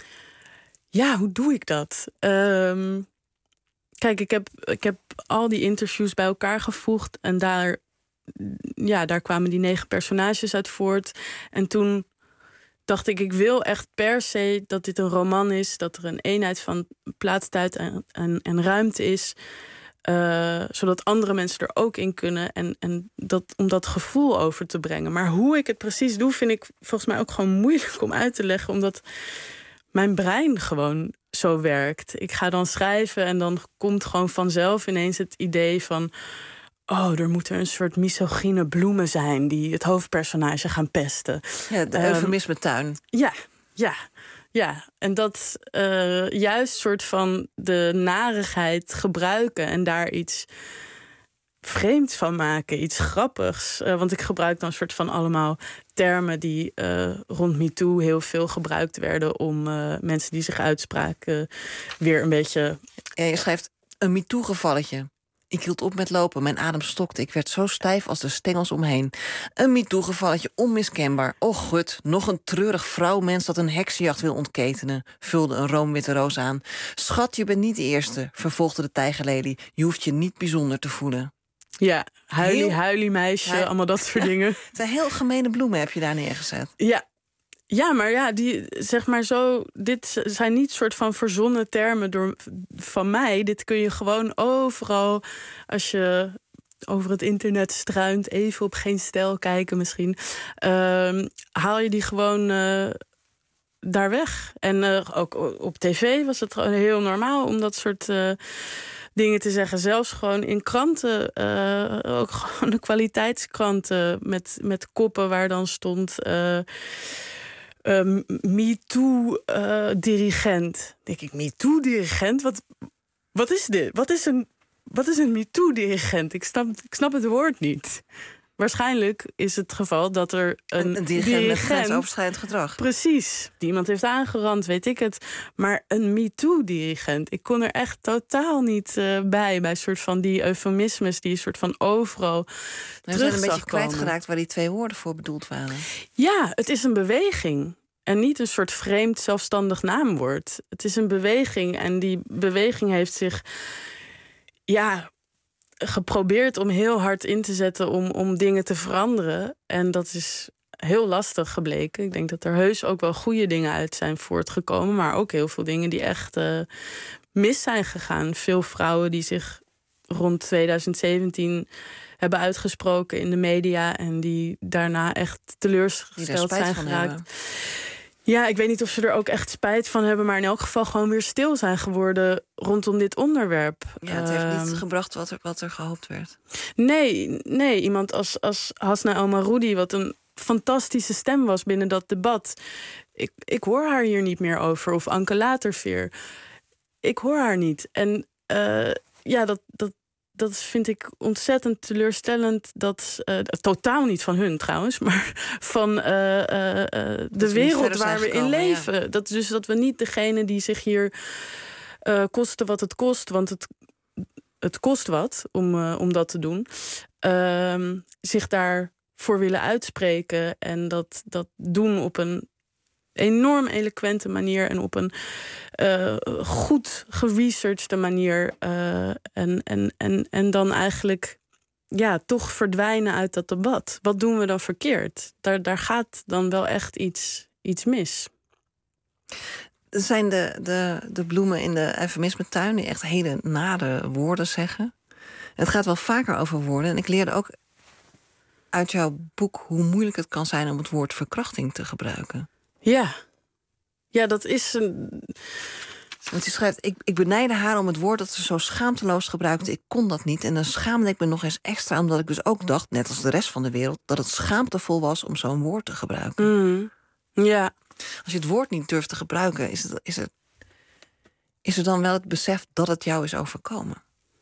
Ja, hoe doe ik dat? Um, kijk, ik heb, ik heb al die interviews bij elkaar gevoegd. En daar, ja, daar kwamen die negen personages uit voort. En toen dacht ik, ik wil echt per se dat dit een roman is. Dat er een eenheid van plaats, tijd en, en, en ruimte is. Uh, zodat andere mensen er ook in kunnen. En, en dat, om dat gevoel over te brengen. Maar hoe ik het precies doe, vind ik volgens mij ook gewoon moeilijk om uit te leggen. Omdat mijn brein gewoon zo werkt. Ik ga dan schrijven en dan komt gewoon vanzelf ineens het idee van... oh, er moeten een soort misogyne bloemen zijn die het hoofdpersonage gaan pesten. Ja, de eufemisme-tuin. Um, ja, ja, ja. En dat uh, juist soort van de narigheid gebruiken en daar iets vreemds van maken, iets grappigs. Uh, want ik gebruik dan een soort van allemaal termen die uh, rond MeToo heel veel gebruikt werden om uh, mensen die zich uitspraken weer een beetje... Ja, je schrijft een MeToo-gevalletje. Ik hield op met lopen, mijn adem stokte. Ik werd zo stijf als de stengels omheen. Een MeToo-gevalletje, onmiskenbaar. Och gut, nog een treurig vrouwmens dat een heksenjacht wil ontketenen, vulde een roomwitte roos aan. Schat, je bent niet de eerste, vervolgde de tijgerlelie. Je hoeft je niet bijzonder te voelen. Ja, huilie, heel... huilie meisje, ja. Allemaal dat soort ja. dingen. Het zijn heel gemene bloemen, heb je daar neergezet. Ja. Ja, maar ja, die, zeg maar zo, dit zijn niet soort van verzonnen termen door, van mij. Dit kun je gewoon overal, als je over het internet struint, even op Geen Stijl kijken misschien, uh, haal je die gewoon uh, daar weg. En uh, ook op tv was het gewoon heel normaal om dat soort uh, dingen te zeggen. Zelfs gewoon in kranten, uh, ook gewoon de kwaliteitskranten met, met koppen waar dan stond... Uh, Uh, MeToo-dirigent. Uh, denk ik, MeToo-dirigent? Wat, wat is dit? Wat is een, wat is een MeToo-dirigent? Ik snap, ik snap het woord niet. Waarschijnlijk is het geval dat er een, een, een dirigent, dirigent met grensoverschrijdend gedrag. Precies. Die iemand heeft aangerand, weet ik het. Maar een MeToo-dirigent. Ik kon er echt totaal niet uh, bij. Bij soort van die eufemismes die soort van overal We zijn een beetje kwijtgeraakt waar die twee woorden voor bedoeld waren. Ja, het is een beweging. En niet een soort vreemd zelfstandig naamwoord. Het is een beweging. En die beweging heeft zich... ja. geprobeerd om heel hard in te zetten om, om dingen te veranderen. En dat is heel lastig gebleken. Ik denk dat er heus ook wel goede dingen uit zijn voortgekomen, maar ook heel veel dingen die echt uh, mis zijn gegaan. Veel vrouwen die zich rond twintig zeventien hebben uitgesproken in de media en die daarna echt teleurgesteld zijn geraakt. Hebben. Ja, ik weet niet of ze er ook echt spijt van hebben, maar in elk geval gewoon weer stil zijn geworden rondom dit onderwerp. Ja, het heeft niet uh, gebracht wat er, wat er gehoopt werd. Nee, nee, iemand als, als Hasna El-Maroudi, wat een fantastische stem was binnen dat debat. Ik, ik hoor haar hier niet meer over. Of Anke Laterveer. Ik hoor haar niet. En uh, ja, dat, dat, dat vind ik ontzettend teleurstellend. Dat, uh, totaal niet van hun trouwens, maar van uh, uh, uh, de wereld waar we in leven. Ja. Dat, dus dat we niet degene die zich hier uh, kosten wat het kost, want het, het kost wat om, uh, om dat te doen, uh, zich daarvoor willen uitspreken en dat, dat doen op een enorm eloquente manier en op een uh, goed geresearchede manier. Uh, en, en, en, en dan eigenlijk ja, toch verdwijnen uit dat debat. Wat doen we dan verkeerd? Daar, daar gaat dan wel echt iets, iets mis. Er zijn de, de, de bloemen in de eufemisme-tuin die echt hele nare woorden zeggen. Het gaat wel vaker over woorden. En ik leerde ook uit jouw boek hoe moeilijk het kan zijn om het woord verkrachting te gebruiken. Ja, ja, dat is een. Want hij schrijft, ik, ik benijdde haar om het woord dat ze zo schaamteloos gebruikte. Ik kon dat niet. En dan schaamde ik me nog eens extra, omdat ik dus ook dacht, net als de rest van de wereld, dat het schaamtevol was om zo'n woord te gebruiken. Mm. Ja. Als je het woord niet durft te gebruiken, is, het, is, het, is er dan wel het besef dat het jou is overkomen?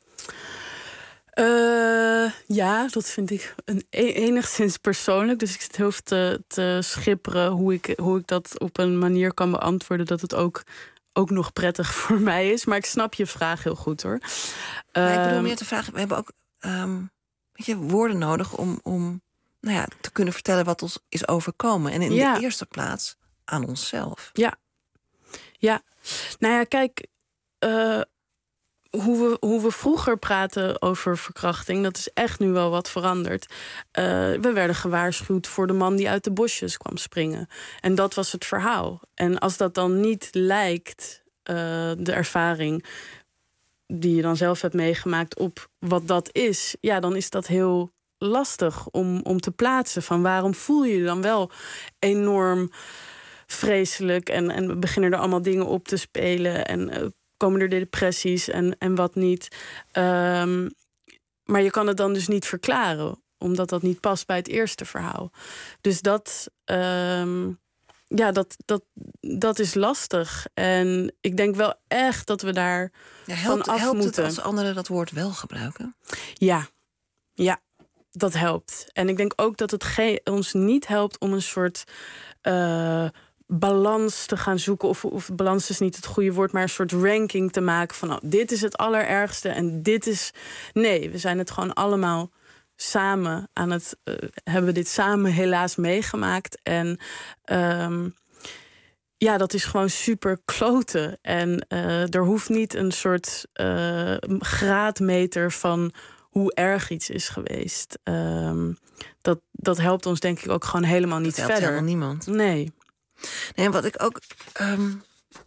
Uh, ja, dat vind ik een, enigszins persoonlijk. Dus ik zit heel veel te, te schipperen hoe ik, hoe ik dat op een manier kan beantwoorden dat het ook, ook nog prettig voor mij is. Maar ik snap je vraag heel goed, hoor. Ja, ik bedoel Um, meer te vragen, we hebben ook um, weet je, woorden nodig om, om nou ja, te kunnen vertellen wat ons is overkomen. En in ja. de eerste plaats aan onszelf. Ja. Ja. Nou ja, kijk, Uh, Hoe we, hoe we vroeger praten over verkrachting, dat is echt nu wel wat veranderd. Uh, we werden gewaarschuwd voor de man die uit de bosjes kwam springen. En dat was het verhaal. En als dat dan niet lijkt, uh, de ervaring die je dan zelf hebt meegemaakt, op wat dat is, ja, dan is dat heel lastig om, om te plaatsen. Van waarom voel je je dan wel enorm vreselijk en, en beginnen er allemaal dingen op te spelen en uh, komen er depressies en, en wat niet. Um, maar je kan het dan dus niet verklaren, omdat dat niet past bij het eerste verhaal. Dus dat, um, ja, dat, dat, dat is lastig. En ik denk wel echt dat we daar ja, helpt, van af helpt moeten. Het als anderen dat woord wel gebruiken? Ja, ja, dat helpt. En ik denk ook dat het ge- ons niet helpt om een soort Uh, balans te gaan zoeken, of, of balans is niet het goede woord, maar een soort ranking te maken van, oh, dit is het allerergste en dit is... Nee, we zijn het gewoon allemaal samen aan het... Uh, hebben dit samen helaas meegemaakt. En um, ja, dat is gewoon super kloten. En uh, er hoeft niet een soort uh, graadmeter van hoe erg iets is geweest. Um, dat, dat helpt ons denk ik ook gewoon helemaal niet dat helpt verder. Helemaal niemand. Nee. Nee, en wat ik ook... Um,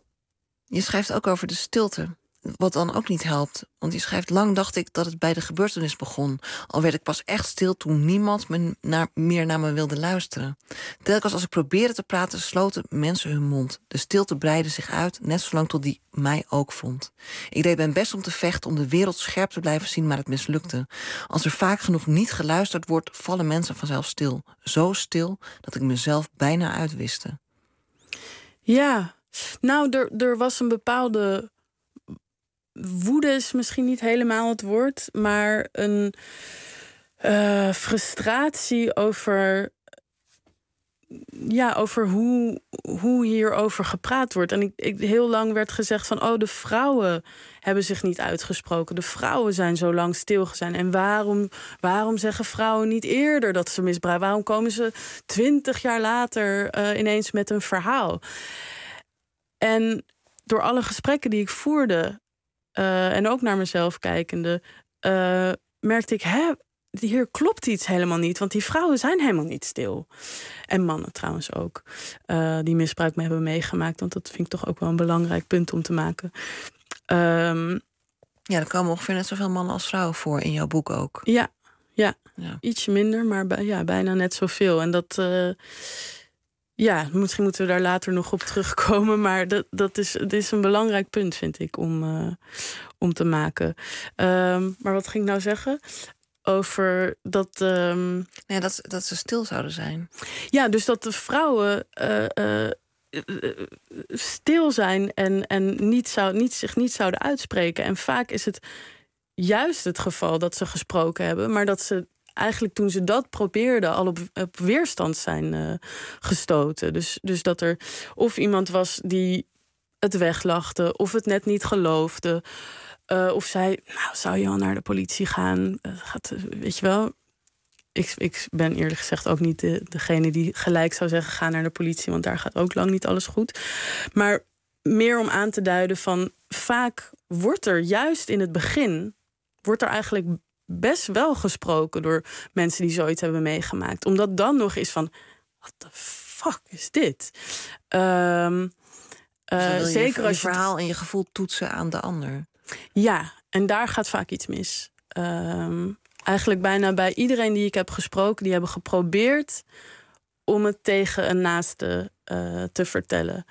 je schrijft ook over de stilte. Wat dan ook niet helpt. Want je schrijft, lang dacht ik dat het bij de gebeurtenis begon. Al werd ik pas echt stil toen niemand me naar, meer naar me wilde luisteren. Telkens als ik probeerde te praten, sloten mensen hun mond. De stilte breidde zich uit, net zolang tot die mij ook vond. Ik deed mijn best om te vechten, om de wereld scherp te blijven zien, maar het mislukte. Als er vaak genoeg niet geluisterd wordt, vallen mensen vanzelf stil. Zo stil dat ik mezelf bijna uitwiste. Ja, nou, er, er was een bepaalde woede, is misschien niet helemaal het woord, maar een uh, frustratie over, ja, over hoe, hoe hierover gepraat wordt. En ik, ik, heel lang werd gezegd van, oh, de vrouwen hebben zich niet uitgesproken. De vrouwen zijn zo lang stil zijn. En waarom, waarom zeggen vrouwen niet eerder dat ze misbruiken? Waarom komen ze twintig jaar later uh, ineens met een verhaal? En door alle gesprekken die ik voerde, uh, en ook naar mezelf kijkende, uh, merkte ik, hè, hier klopt iets helemaal niet. Want die vrouwen zijn helemaal niet stil. En mannen trouwens ook, uh, die misbruik me hebben meegemaakt. Want dat vind ik toch ook wel een belangrijk punt om te maken. Um, ja, er komen ongeveer net zoveel mannen als vrouwen voor in jouw boek ook. Ja, ja. ja. Ietsje minder, maar bij, ja, bijna net zoveel. En dat... Uh, Ja, misschien moeten we daar later nog op terugkomen. Maar dat, dat, is, dat is een belangrijk punt, vind ik, om, uh, om te maken. Um, maar wat ging ik nou zeggen? Over dat... Um... Ja, dat, dat ze stil zouden zijn. Ja, dus dat de vrouwen uh, uh, stil zijn en, en niet zou, niet, zich niet zouden uitspreken. En vaak is het juist het geval dat ze gesproken hebben, maar dat ze eigenlijk toen ze dat probeerden al op, op weerstand zijn uh, gestoten. Dus, dus dat er of iemand was die het weglachte, of het net niet geloofde, uh, of zei, nou, zou je al naar de politie gaan? Uh, gaat, weet je wel, ik, ik ben eerlijk gezegd ook niet de, degene die gelijk zou zeggen, ga naar de politie, want daar gaat ook lang niet alles goed. Maar meer om aan te duiden van, vaak wordt er juist in het begin, wordt er eigenlijk best wel gesproken door mensen die zoiets hebben meegemaakt. Omdat dan nog is van, what the fuck is dit? Um, dus uh, je zeker je als je verhaal en je gevoel toetsen aan de ander. Ja, en daar gaat vaak iets mis. Um, eigenlijk bijna bij iedereen die ik heb gesproken, die hebben geprobeerd om het tegen een naaste uh, te vertellen.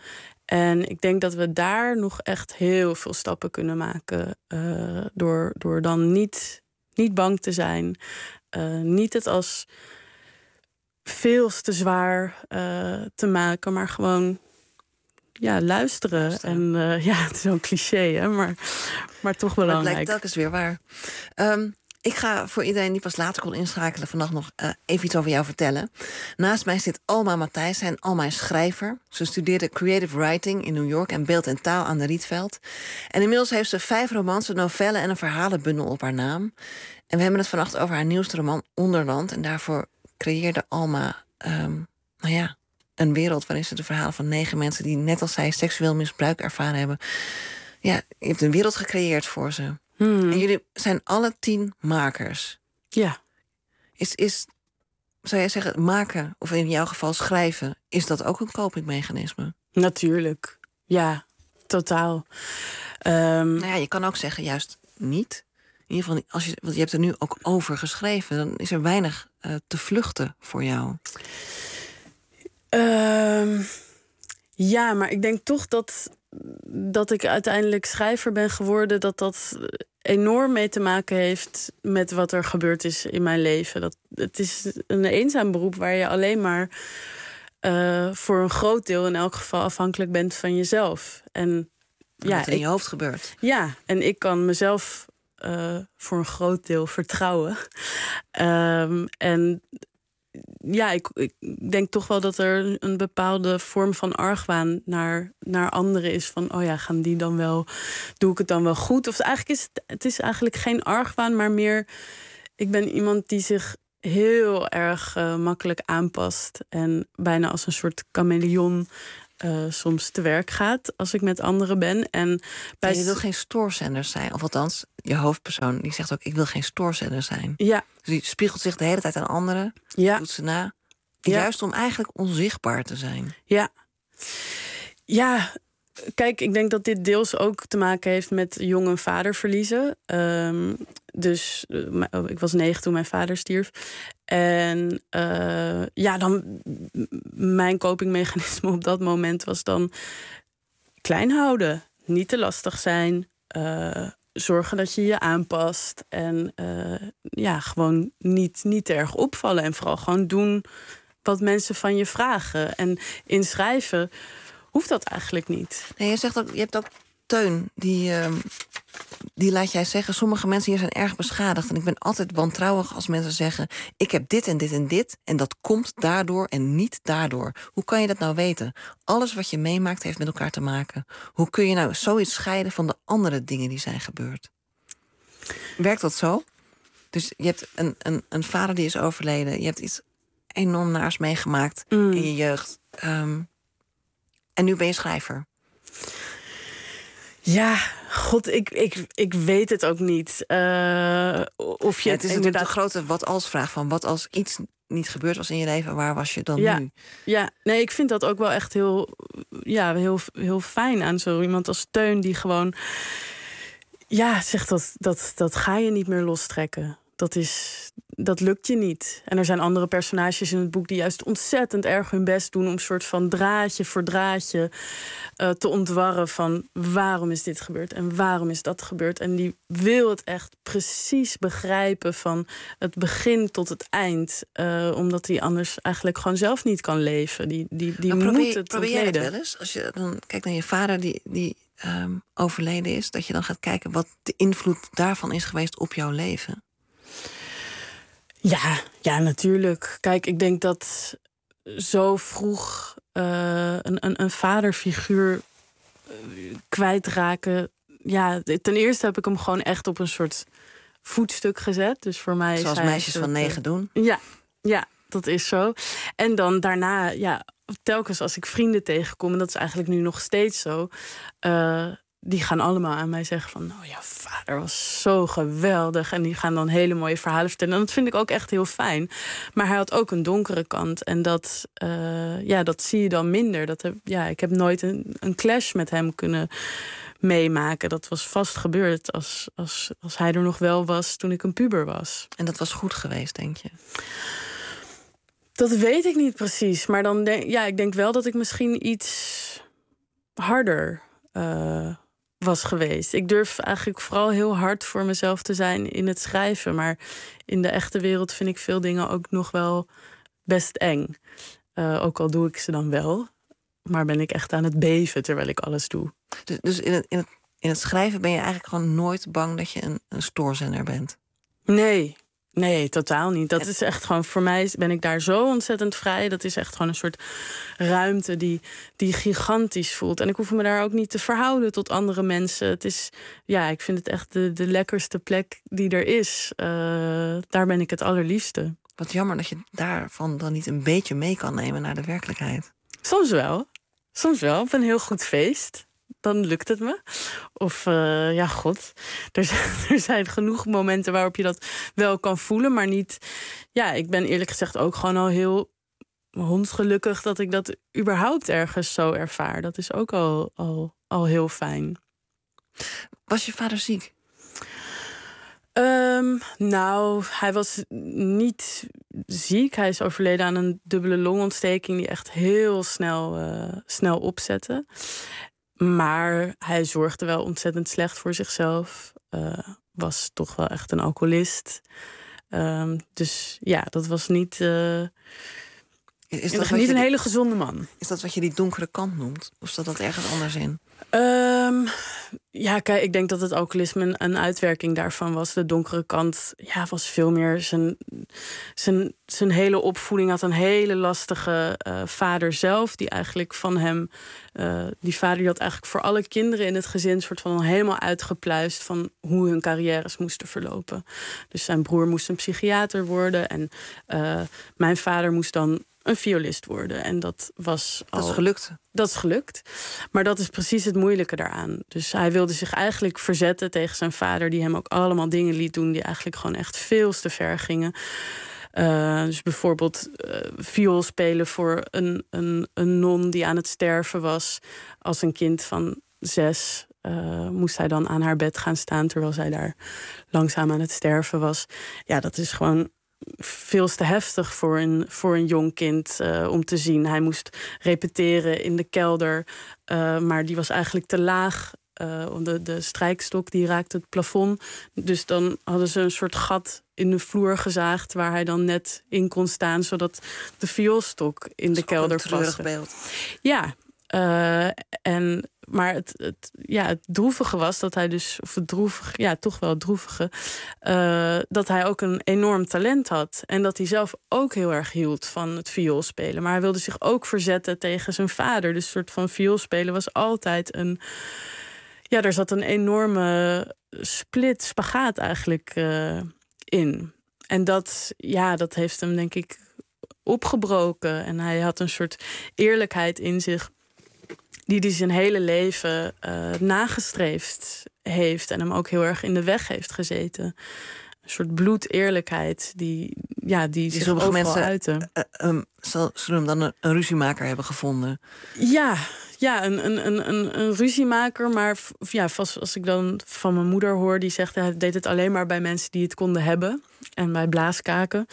En ik denk dat we daar nog echt heel veel stappen kunnen maken. Uh, door, door dan niet, niet bang te zijn. Uh, niet het als veel te zwaar uh, te maken, maar gewoon ja, luisteren. luisteren. En uh, ja, het is zo'n cliché, hè, maar, maar toch belangrijk. Maar het blijkt telkens weer waar. Um, ik ga voor iedereen die pas later kon inschakelen vannacht nog uh, even iets over jou vertellen. Naast mij zit Alma Matthijssen en Alma is schrijver. Ze studeerde creative writing in New York en beeld en taal aan de Rietveld. En inmiddels heeft ze vijf romans, een novelle en een verhalenbundel op haar naam. En we hebben het vannacht over haar nieuwste roman Onderland. En daarvoor creëerde Alma um, nou ja, een wereld waarin ze de verhalen van negen mensen die net als zij seksueel misbruik ervaren hebben. Ja, je hebt een wereld gecreëerd voor ze. Hmm. En jullie zijn alle tien makers. Ja. Is, is, zou jij zeggen, maken, of in jouw geval schrijven, is dat ook een copingmechanisme? Natuurlijk. Ja, totaal. Um, nou ja, je kan ook zeggen, juist niet. In ieder geval, als je, want je hebt er nu ook over geschreven, dan is er weinig uh, te vluchten voor jou. Um, ja, maar ik denk toch dat, dat ik uiteindelijk schrijver ben geworden, dat dat enorm mee te maken heeft met wat er gebeurd is in mijn leven. Dat, het is een eenzaam beroep waar je alleen maar uh, voor een groot deel in elk geval afhankelijk bent van jezelf. En ja, wat er in je hoofd gebeurt. Ja, en ik kan mezelf uh, voor een groot deel vertrouwen. Um, en ja, ik, ik denk toch wel dat er een bepaalde vorm van argwaan naar, naar anderen is. Van, oh ja, gaan die dan wel, doe ik het dan wel goed? Of eigenlijk is het, het is eigenlijk geen argwaan, maar meer, ik ben iemand die zich heel erg uh, makkelijk aanpast. En bijna als een soort chameleon uh, soms te werk gaat als ik met anderen ben. En bij ja, je wil geen stoorzender zijn. Of althans, je hoofdpersoon die zegt ook, ik wil geen stoorzender zijn. Ja. Dus die spiegelt zich de hele tijd aan anderen. Ja. Doet ze na. Ja. Juist om eigenlijk onzichtbaar te zijn. Ja. Ja, kijk, ik denk dat dit deels ook te maken heeft met jong een vader verliezen. Um, dus uh, ik was negen toen mijn vader stierf. En uh, ja, dan mijn copingmechanisme op dat moment was dan klein houden. Niet te lastig zijn. Uh, zorgen dat je je aanpast. En uh, ja, gewoon niet, niet te erg opvallen. En vooral gewoon doen wat mensen van je vragen. En in schrijven hoeft dat eigenlijk niet. Nee, je zegt ook, je hebt ook Teun, die, uh, die laat jij zeggen, sommige mensen hier zijn erg beschadigd. En ik ben altijd wantrouwig als mensen zeggen, ik heb dit en dit en dit, en dat komt daardoor en niet daardoor. Hoe kan je dat nou weten? Alles wat je meemaakt heeft met elkaar te maken. Hoe kun je nou zoiets scheiden van de andere dingen die zijn gebeurd? Werkt dat zo? Dus je hebt een, een, een vader die is overleden. Je hebt iets enorm naars meegemaakt mm. in je jeugd. Um, en nu ben je schrijver. Ja, god, ik, ik, ik weet het ook niet. Uh, of je ja, het is inderdaad... natuurlijk de grote wat-als-vraag van... wat als iets niet gebeurd was in je leven, waar was je dan ja, nu? Ja, nee, ik vind dat ook wel echt heel, ja, heel, heel fijn aan zo iemand als Teun... die gewoon, ja, zegt dat, dat, dat ga je niet meer lostrekken. Dat is... Dat lukt je niet. En er zijn andere personages in het boek die juist ontzettend erg hun best doen om een soort van draadje voor draadje uh, te ontwarren van waarom is dit gebeurd en waarom is dat gebeurd. En die wil het echt precies begrijpen van het begin tot het eind. Uh, omdat hij anders eigenlijk gewoon zelf niet kan leven. Die, die, die maar moet probeer, het probeer ontleden. jij dat wel eens? Als je dan kijkt naar je vader die, die um, overleden is, dat je dan gaat kijken wat de invloed daarvan is geweest op jouw leven? Ja, ja, natuurlijk. Kijk, ik denk dat zo vroeg uh, een, een, een vaderfiguur uh, kwijtraken... Ja, ten eerste heb ik hem gewoon echt op een soort voetstuk gezet. Dus voor mij Zoals is hij meisjes van negen doen? Ja, ja, dat is zo. En dan daarna, ja, telkens als ik vrienden tegenkom... en dat is eigenlijk nu nog steeds zo... Uh, die gaan allemaal aan mij zeggen van... oh ja, vader was zo geweldig. En die gaan dan hele mooie verhalen vertellen. En dat vind ik ook echt heel fijn. Maar hij had ook een donkere kant. En dat, uh, ja, dat zie je dan minder. Dat heb, ja, ik heb nooit een, een clash met hem kunnen meemaken. Dat was vast gebeurd als, als, als hij er nog wel was toen ik een puber was. En dat was goed geweest, denk je? Dat weet ik niet precies. Maar dan denk, ja, ik denk wel dat ik misschien iets... harder uh, was geweest. Ik durf eigenlijk vooral heel hard voor mezelf te zijn in het schrijven. Maar in de echte wereld vind ik veel dingen ook nog wel best eng. Uh, ook al doe ik ze dan wel. Maar ben ik echt aan het beven terwijl ik alles doe. Dus, dus in, het, in, het, in het schrijven ben je eigenlijk gewoon nooit bang dat je een, een stoorzender bent? Nee, nee, totaal niet. Dat is echt gewoon, voor mij ben ik daar zo ontzettend vrij. Dat is echt gewoon een soort ruimte die, die gigantisch voelt. En ik hoef me daar ook niet te verhouden tot andere mensen. Het is, ja, ik vind het echt de, de lekkerste plek die er is. Uh, daar ben ik het allerliefste. Wat jammer dat je daarvan dan niet een beetje mee kan nemen naar de werkelijkheid. Soms wel. Soms wel. Op een heel goed feest. Dan lukt het me. Of, uh, ja, god. Er zijn, er zijn genoeg momenten waarop je dat wel kan voelen. Maar niet... Ja, ik ben eerlijk gezegd ook gewoon al heel hondsgelukkig dat ik dat überhaupt ergens zo ervaar. Dat is ook al, al, al heel fijn. Was je vader ziek? Um, nou, hij was niet ziek. Hij is overleden aan een dubbele longontsteking die echt heel snel, uh, snel opzette. Maar hij zorgde wel ontzettend slecht voor zichzelf. Uh, was toch wel echt een alcoholist. Um, dus ja, dat was niet, uh, is dat niet een die, hele gezonde man. Is dat wat je die donkere kant noemt? Of staat dat ergens anders in? Um, ja, kijk, ik denk dat het alcoholisme een uitwerking daarvan was. De donkere kant ja, was veel meer zijn, zijn, zijn hele opvoeding had een hele lastige uh, vader zelf. Die eigenlijk van hem, uh, die vader die had eigenlijk voor alle kinderen in het gezin soort van helemaal uitgepluist van hoe hun carrières moesten verlopen. Dus zijn broer moest een psychiater worden en uh, mijn vader moest dan een violist worden. En dat was al... Dat is gelukt. Dat is gelukt. Maar dat is precies het moeilijke daaraan. Dus hij wilde zich eigenlijk verzetten tegen zijn vader, die hem ook allemaal dingen liet doen die eigenlijk gewoon echt veel te ver gingen. Uh, dus bijvoorbeeld uh, viool spelen voor een, een, een non die aan het sterven was. Als een kind van zes uh, moest hij dan aan haar bed gaan staan terwijl zij daar langzaam aan het sterven was. Ja, dat is gewoon veel te heftig voor een, voor een jong kind uh, om te zien. Hij moest repeteren in de kelder, uh, maar die was eigenlijk te laag. Uh, de, de strijkstok die raakte het plafond. Dus dan hadden ze een soort gat in de vloer gezaagd waar hij dan net in kon staan, zodat de vioolstok in de kelder paste. Een treurig beeld. Ja, uh, en maar het, het, ja, het droevige was dat hij dus, of het droevige, ja, toch wel het droevige, uh, dat hij ook een enorm talent had. En dat hij zelf ook heel erg hield van het vioolspelen. Maar hij wilde zich ook verzetten tegen zijn vader. Dus een soort van vioolspelen was altijd een... Ja, er zat een enorme split, spagaat eigenlijk uh, in. En dat, ja, dat heeft hem denk ik opgebroken. En hij had een soort eerlijkheid in zich die hij zijn hele leven uh, nagestreefd heeft en hem ook heel erg in de weg heeft gezeten. Een soort bloedeerlijkheid die, ja, die, die zich overal mensen uiten. Uh, um, zal, zullen hem dan een, een ruziemaker hebben gevonden? Ja, ja een, een, een, een, een ruziemaker. Maar ja, vast, als ik dan van mijn moeder hoor, die zegt hij deed het alleen maar bij mensen die het konden hebben. En bij blaaskaken.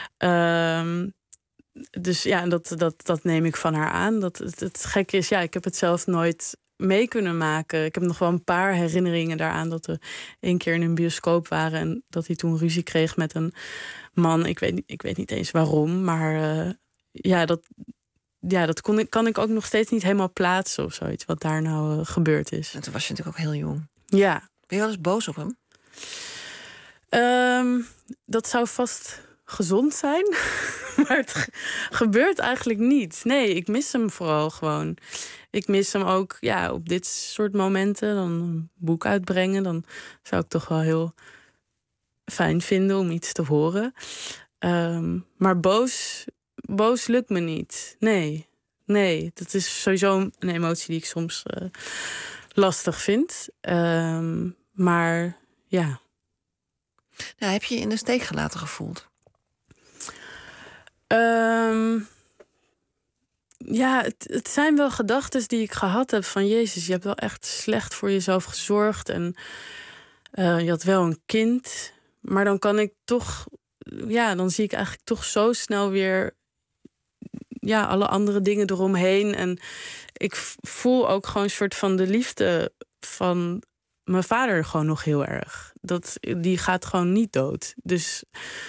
Um, Dus ja, dat, dat, dat neem ik van haar aan. Dat, het, het gekke is, ja, ik heb het zelf nooit mee kunnen maken. Ik heb nog wel een paar herinneringen daaraan dat we een keer in een bioscoop waren en dat hij toen ruzie kreeg met een man. Ik weet, ik weet niet eens waarom, maar uh, ja, dat, ja, dat kon ik, kan ik ook nog steeds niet helemaal plaatsen of zoiets, wat daar nou uh, gebeurd is. En toen was je natuurlijk ook heel jong. Ja. Ben je wel eens boos op hem? Um, dat zou vast gezond zijn. Maar het gebeurt eigenlijk niet. Nee, ik mis hem vooral gewoon. Ik mis hem ook ja, op dit soort momenten. Dan een boek uitbrengen. Dan zou ik toch wel heel fijn vinden om iets te horen. Um, maar boos, boos lukt me niet. Nee, nee. Dat is sowieso een emotie die ik soms uh, lastig vind. Um, maar ja. Nou, heb je je in de steek gelaten gevoeld? Um, ja, het, het zijn wel gedachten die ik gehad heb van Jezus, je hebt wel echt slecht voor jezelf gezorgd en uh, je had wel een kind, maar dan kan ik toch, ja, dan zie ik eigenlijk toch zo snel weer ja, alle andere dingen eromheen en ik voel ook gewoon een soort van de liefde van mijn vader gewoon nog heel erg. Dat, die gaat gewoon niet dood. Dus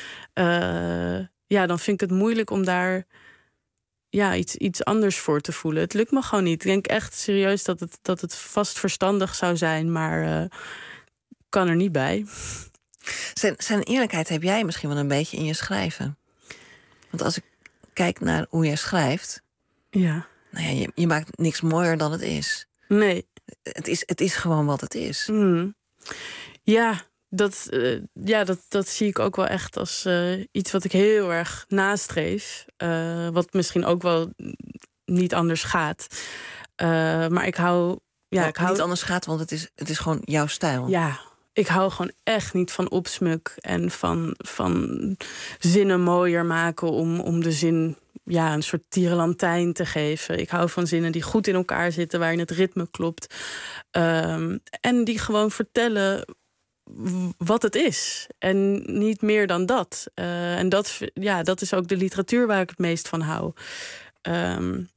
uh, ja, dan vind ik het moeilijk om daar ja, iets, iets anders voor te voelen. Het lukt me gewoon niet. Ik denk echt serieus dat het, dat het vast verstandig zou zijn, maar uh, kan er niet bij. Zijn, zijn eerlijkheid heb jij misschien wel een beetje in je schrijven. Want als ik kijk naar hoe jij schrijft, ja. Nou ja, je, je maakt niks mooier dan het is. Nee. Het is, het is gewoon wat het is. Mm. Ja, dat, uh, ja dat, dat zie ik ook wel echt als uh, iets wat ik heel erg nastreef. Uh, wat misschien ook wel niet anders gaat. Uh, maar ik hou... Ja, nou, ik hou niet anders gaat, want het is, het is gewoon jouw stijl. Ja, ik hou gewoon echt niet van opsmuk en van, van zinnen mooier maken om, om de zin... ja, een soort tierenlantijn te geven. Ik hou van zinnen die goed in elkaar zitten, waarin het ritme klopt. Um, en die gewoon vertellen wat het is. En niet meer dan dat. Uh, en dat, ja, dat is ook de literatuur waar ik het meest van hou. Um,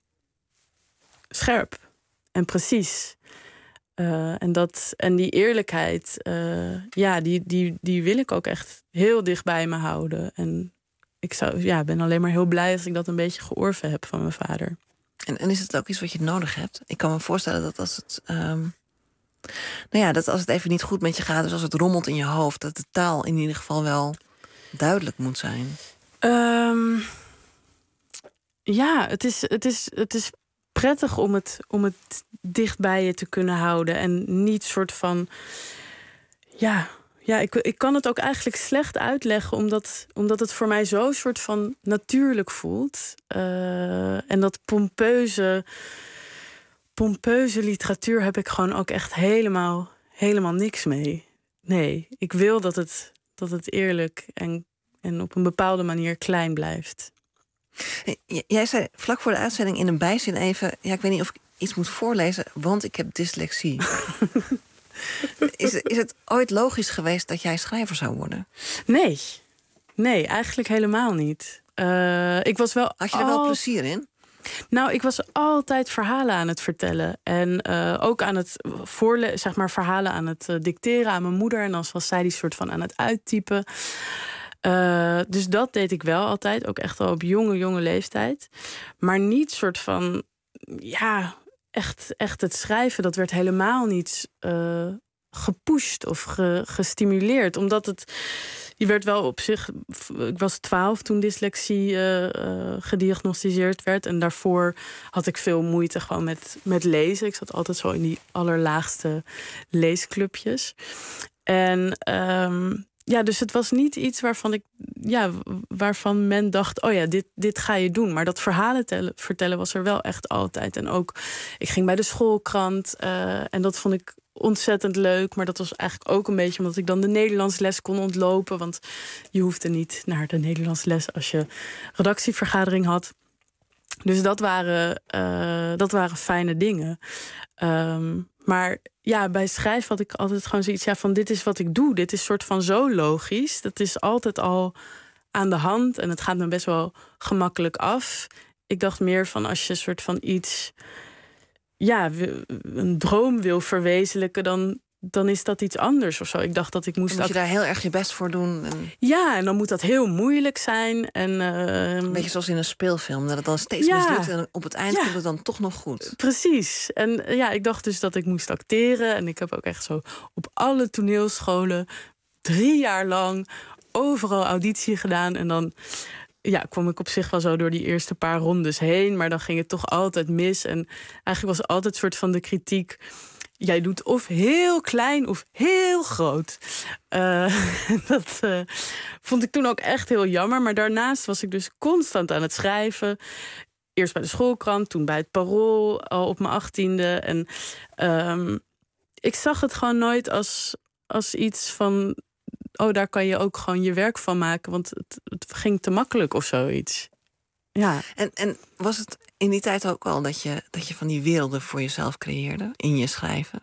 scherp en precies. Uh, en, dat, en die eerlijkheid, uh, ja, die, die, die wil ik ook echt heel dicht bij me houden. En ik zou, ja, ben alleen maar heel blij als ik dat een beetje georven heb van mijn vader. En, en is het ook iets wat je nodig hebt? Ik kan me voorstellen dat als het... Um, nou ja, dat als het even niet goed met je gaat, dus als het rommelt in je hoofd, dat de taal in ieder geval wel duidelijk moet zijn. Um, ja, het is, het is, het is prettig om het, om het dicht bij je te kunnen houden. En niet soort van... Ja... Ja, ik, ik kan het ook eigenlijk slecht uitleggen, omdat, omdat het voor mij zo soort van natuurlijk voelt. Uh, en dat pompeuze, pompeuze literatuur heb ik gewoon ook echt helemaal, helemaal niks mee. Nee, ik wil dat het, dat het eerlijk en, en op een bepaalde manier klein blijft. J- jij zei vlak voor de uitzending in een bijzin even... ja, ik weet niet of ik iets moet voorlezen, want ik heb dyslexie. Is, is het ooit logisch geweest dat jij schrijver zou worden? Nee, nee, eigenlijk helemaal niet. Uh, ik was wel Had je er al... wel plezier in? Nou, ik was altijd verhalen aan het vertellen. En uh, ook aan het voorlezen, zeg maar, verhalen aan het uh, dicteren aan mijn moeder. En dan was zij die soort van aan het uittypen. Uh, dus dat deed ik wel altijd. Ook echt al op jonge, jonge leeftijd. Maar niet soort van... Ja, echt, echt het schrijven, dat werd helemaal niet uh, gepusht of ge, gestimuleerd. Omdat het... Je werd wel op zich... Ik was twaalf toen dyslexie uh, uh, gediagnosticeerd werd. En daarvoor had ik veel moeite gewoon met, met lezen. Ik zat altijd zo in die allerlaagste leesclubjes. En... Um, Ja, dus het was niet iets waarvan ik, ja, waarvan men dacht, oh ja, dit, dit ga je doen. Maar dat verhalen tellen, vertellen was er wel echt altijd. En ook, ik ging bij de schoolkrant uh, en dat vond ik ontzettend leuk. Maar dat was eigenlijk ook een beetje omdat ik dan de Nederlandsles kon ontlopen. Want je hoefde niet naar de Nederlandsles als je redactievergadering had. Dus dat waren, uh, dat waren fijne dingen. Um, maar ja, bij schrijven had ik altijd gewoon zoiets ja, van dit is wat ik doe. Dit is soort van zo logisch. Dat is altijd al aan de hand en het gaat me best wel gemakkelijk af. Ik dacht meer van als je soort van iets, ja, een droom wil verwezenlijken, dan, dan is dat iets anders of zo. Ik dacht dat ik moest... Moet je daar heel erg je best voor doen? En... Ja, en dan moet dat heel moeilijk zijn. En, uh... een beetje zoals in een speelfilm, dat het dan steeds ja. mislukt en op het eind ja. komt het dan toch nog goed. Precies. En ja, ik dacht dus dat ik moest acteren. En ik heb ook echt zo op alle toneelscholen drie jaar lang overal auditie gedaan. En dan ja, kwam ik op zich wel zo door die eerste paar rondes heen. Maar dan ging het toch altijd mis. En eigenlijk was altijd een soort van de kritiek... Jij doet of heel klein of heel groot. Uh, dat uh, vond ik toen ook echt heel jammer. Maar daarnaast was ik dus constant aan het schrijven. Eerst bij de schoolkrant, toen bij het Parool, al op mijn achttiende. En um, ik zag het gewoon nooit als, als iets van... oh, daar kan je ook gewoon je werk van maken. Want het, het ging te makkelijk of zoiets. Ja. En, en was het in die tijd ook al dat je, dat je van die werelden voor jezelf creëerde in je schrijven?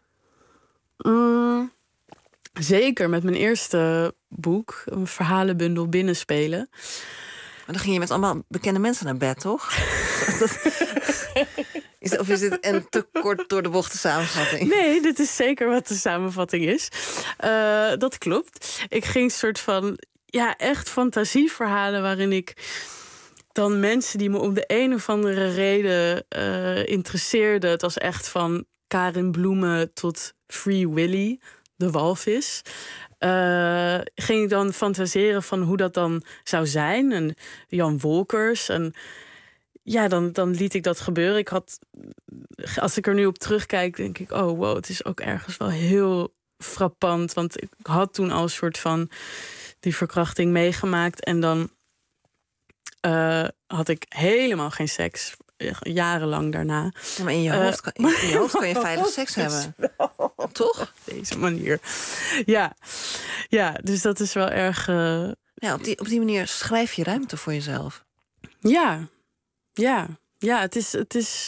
Mm, zeker, met mijn eerste boek, een verhalenbundel Binnenspelen. Maar dan ging je met allemaal bekende mensen naar bed, toch? Is, of is dit een te kort door de bocht samenvatting? Nee, dit is zeker wat de samenvatting is. Uh, dat klopt. Ik ging soort van, ja, echt fantasieverhalen waarin ik dan mensen die me om de een of andere reden uh, interesseerden. Het was echt van Karin Bloemen tot Free Willy, de walvis. Uh, ging ik dan fantaseren van hoe dat dan zou zijn. En Jan Wolkers. En ja, dan, dan liet ik dat gebeuren. Ik had, als ik er nu op terugkijk, denk ik, oh wow, het is ook ergens wel heel frappant. Want ik had toen al een soort van die verkrachting meegemaakt. En dan uh, had ik helemaal geen seks. Jarenlang daarna. Ja, maar in je, hoofd kan, in, in je hoofd kan je veilig seks hebben. Toch? Op deze manier. Ja, ja, dus dat is wel erg... Uh... Ja, op die, op die manier schrijf je ruimte voor jezelf. Ja, ja, ja. Het is... Het is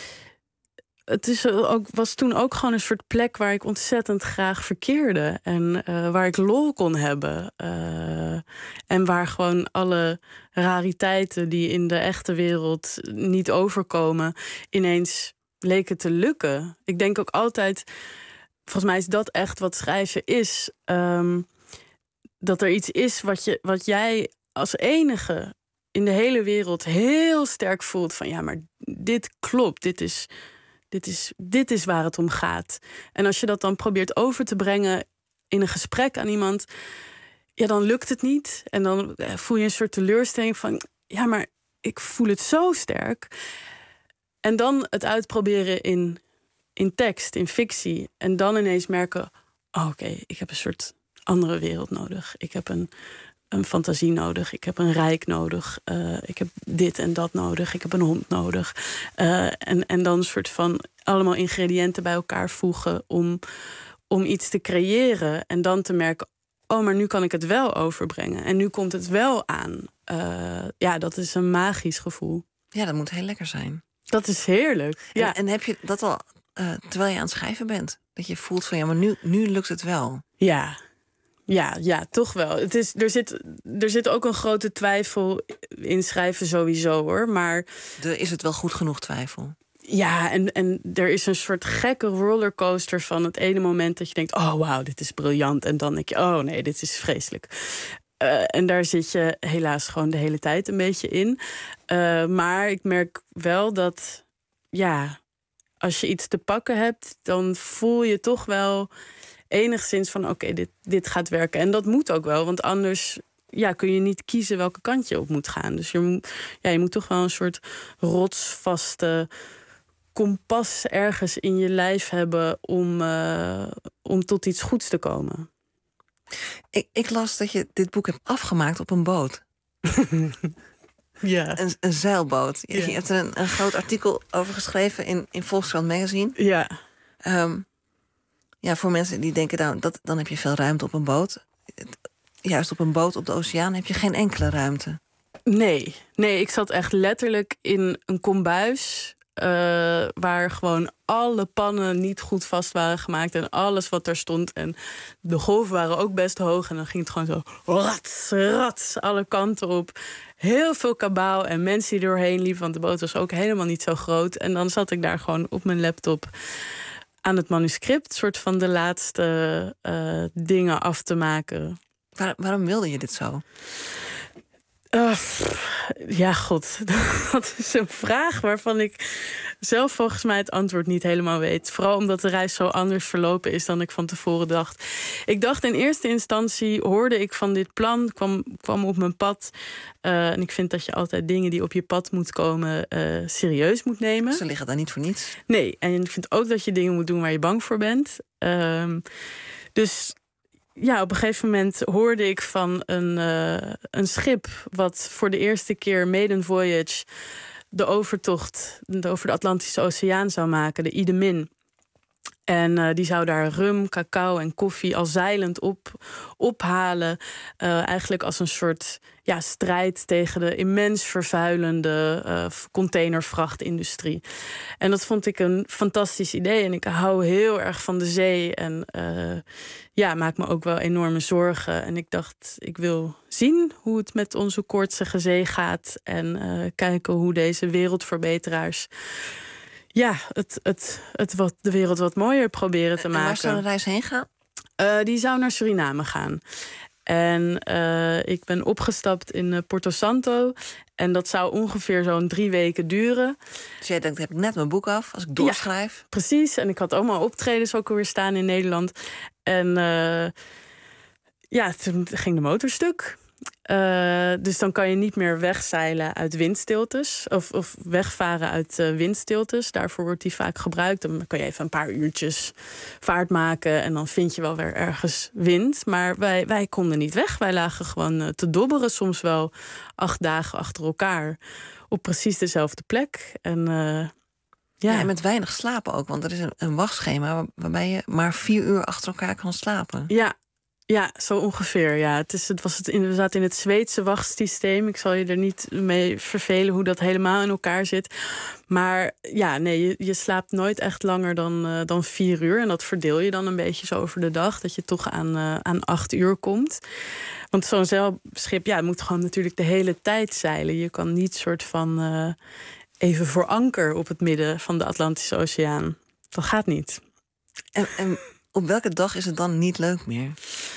Het is ook, was toen ook gewoon een soort plek waar ik ontzettend graag verkeerde. En uh, waar ik lol kon hebben. Uh, en waar gewoon alle rariteiten die in de echte wereld niet overkomen, ineens leken te lukken. Ik denk ook altijd, volgens mij is dat echt wat schrijven is. Um, dat er iets is wat, je, wat jij als enige in de hele wereld heel sterk voelt. Van ja, maar dit klopt, dit is... Dit is, dit is waar het om gaat. En als je dat dan probeert over te brengen in een gesprek aan iemand, ja, dan lukt het niet. En dan voel je een soort teleurstelling van, ja, maar ik voel het zo sterk. En dan het uitproberen in, in tekst, in fictie. En dan ineens merken, oh, oké, okay, ik heb een soort andere wereld nodig. Ik heb een, een fantasie nodig. Ik heb een rijk nodig. Uh, ik heb dit en dat nodig. Ik heb een hond nodig. Uh, en, en dan een soort van allemaal ingrediënten bij elkaar voegen om, om iets te creëren. En dan te merken, oh, maar nu kan ik het wel overbrengen. En nu komt het wel aan. Uh, ja, dat is een magisch gevoel. Ja, dat moet heel lekker zijn. Dat is heerlijk. En, ja. en heb je dat al uh, terwijl je aan het schrijven bent? Dat je voelt van, ja, maar nu, nu lukt het wel. Ja. Ja, ja, toch wel. Het is, er, zit, er zit ook een grote twijfel in schrijven sowieso, hoor. Maar de, is het wel goed genoeg twijfel? Ja, en, en er is een soort gekke rollercoaster van het ene moment dat je denkt, oh wauw, dit is briljant. En dan denk je, oh nee, dit is vreselijk. Uh, en daar zit je helaas gewoon de hele tijd een beetje in. Uh, maar ik merk wel dat, ja, als je iets te pakken hebt, dan voel je toch wel enigszins van, oké, okay, dit, dit gaat werken. En dat moet ook wel, want anders, ja, kun je niet kiezen welke kant je op moet gaan. Dus je moet, ja, je moet toch wel een soort rotsvaste kompas ergens in je lijf hebben om, uh, om tot iets goeds te komen. Ik, ik las dat je dit boek hebt afgemaakt op een boot. Ja. Een, een zeilboot. Je, ja. je hebt er een, een groot artikel over geschreven in, in Volkskrant Magazine. Ja. Um, ja, voor mensen die denken, nou, dat, dan heb je veel ruimte op een boot. Juist op een boot op de oceaan heb je geen enkele ruimte. Nee, nee, ik zat echt letterlijk in een kombuis Uh, waar gewoon alle pannen niet goed vast waren gemaakt en alles wat er stond. En de golven waren ook best hoog en dan ging het gewoon zo rats, rats, alle kanten op. Heel veel kabaal en mensen die doorheen liepen, want de boot was ook helemaal niet zo groot. En dan zat ik daar gewoon op mijn laptop aan het manuscript, soort van de laatste uh, dingen af te maken. Waar, waarom wilde je dit zo? Uh, ja, god, dat is een vraag waarvan ik zelf volgens mij het antwoord niet helemaal weet. Vooral omdat de reis zo anders verlopen is dan ik van tevoren dacht. Ik dacht in eerste instantie, hoorde ik van dit plan, kwam, kwam op mijn pad. Uh, en ik vind dat je altijd dingen die op je pad moet komen uh, serieus moet nemen. Ze liggen daar niet voor niets. Nee, en ik vind ook dat je dingen moet doen waar je bang voor bent. Uh, dus ja, op een gegeven moment hoorde ik van een, uh, een schip wat voor de eerste keer maiden voyage de overtocht over de Atlantische Oceaan zou maken, de Idemin. En uh, die zou daar rum, cacao en koffie al zeilend op, ophalen. Uh, eigenlijk als een soort ja, strijd tegen de immens vervuilende uh, containervrachtindustrie. En dat vond ik een fantastisch idee. En ik hou heel erg van de zee. En uh, ja, maak me ook wel enorme zorgen. En ik dacht, ik wil zien hoe het met onze koortsige zee gaat. En uh, kijken hoe deze wereldverbeteraars ja, het, het, het wat, de wereld wat mooier proberen te en maken. waar zou de reis heen gaan? Uh, die zou naar Suriname gaan. En uh, ik ben opgestapt in uh, Porto Santo. En dat zou ongeveer zo'n drie weken duren. Dus jij denkt, heb ik net mijn boek af als ik doorschrijf? Ja, precies. En ik had allemaal optredens ook alweer staan in Nederland. En uh, ja, toen ging de motor stuk. Uh, dus dan kan je niet meer wegzeilen uit windstiltes. Of, of wegvaren uit uh, windstiltes. Daarvoor wordt die vaak gebruikt. Dan kan je even een paar uurtjes vaart maken. En dan vind je wel weer ergens wind. Maar wij, wij konden niet weg. Wij lagen gewoon uh, te dobberen. Soms wel acht dagen achter elkaar. Op precies dezelfde plek. En, uh, ja. Ja, en met weinig slapen ook. Want er is een, een wachtschema waarbij je maar vier uur achter elkaar kan slapen. Ja. Ja, zo ongeveer. Ja. Het is, het was het in, we zaten in het Zweedse wachtsysteem. Ik zal je er niet mee vervelen hoe dat helemaal in elkaar zit. Maar ja, nee, je, je slaapt nooit echt langer dan, uh, dan vier uur. En dat verdeel je dan een beetje zo over de dag. Dat je toch aan, uh, aan acht uur komt. Want zo'n zeilschip, ja, moet gewoon natuurlijk de hele tijd zeilen. Je kan niet soort van uh, even voor anker op het midden van de Atlantische Oceaan. Dat gaat niet. En... en... Op welke dag is het dan niet leuk meer?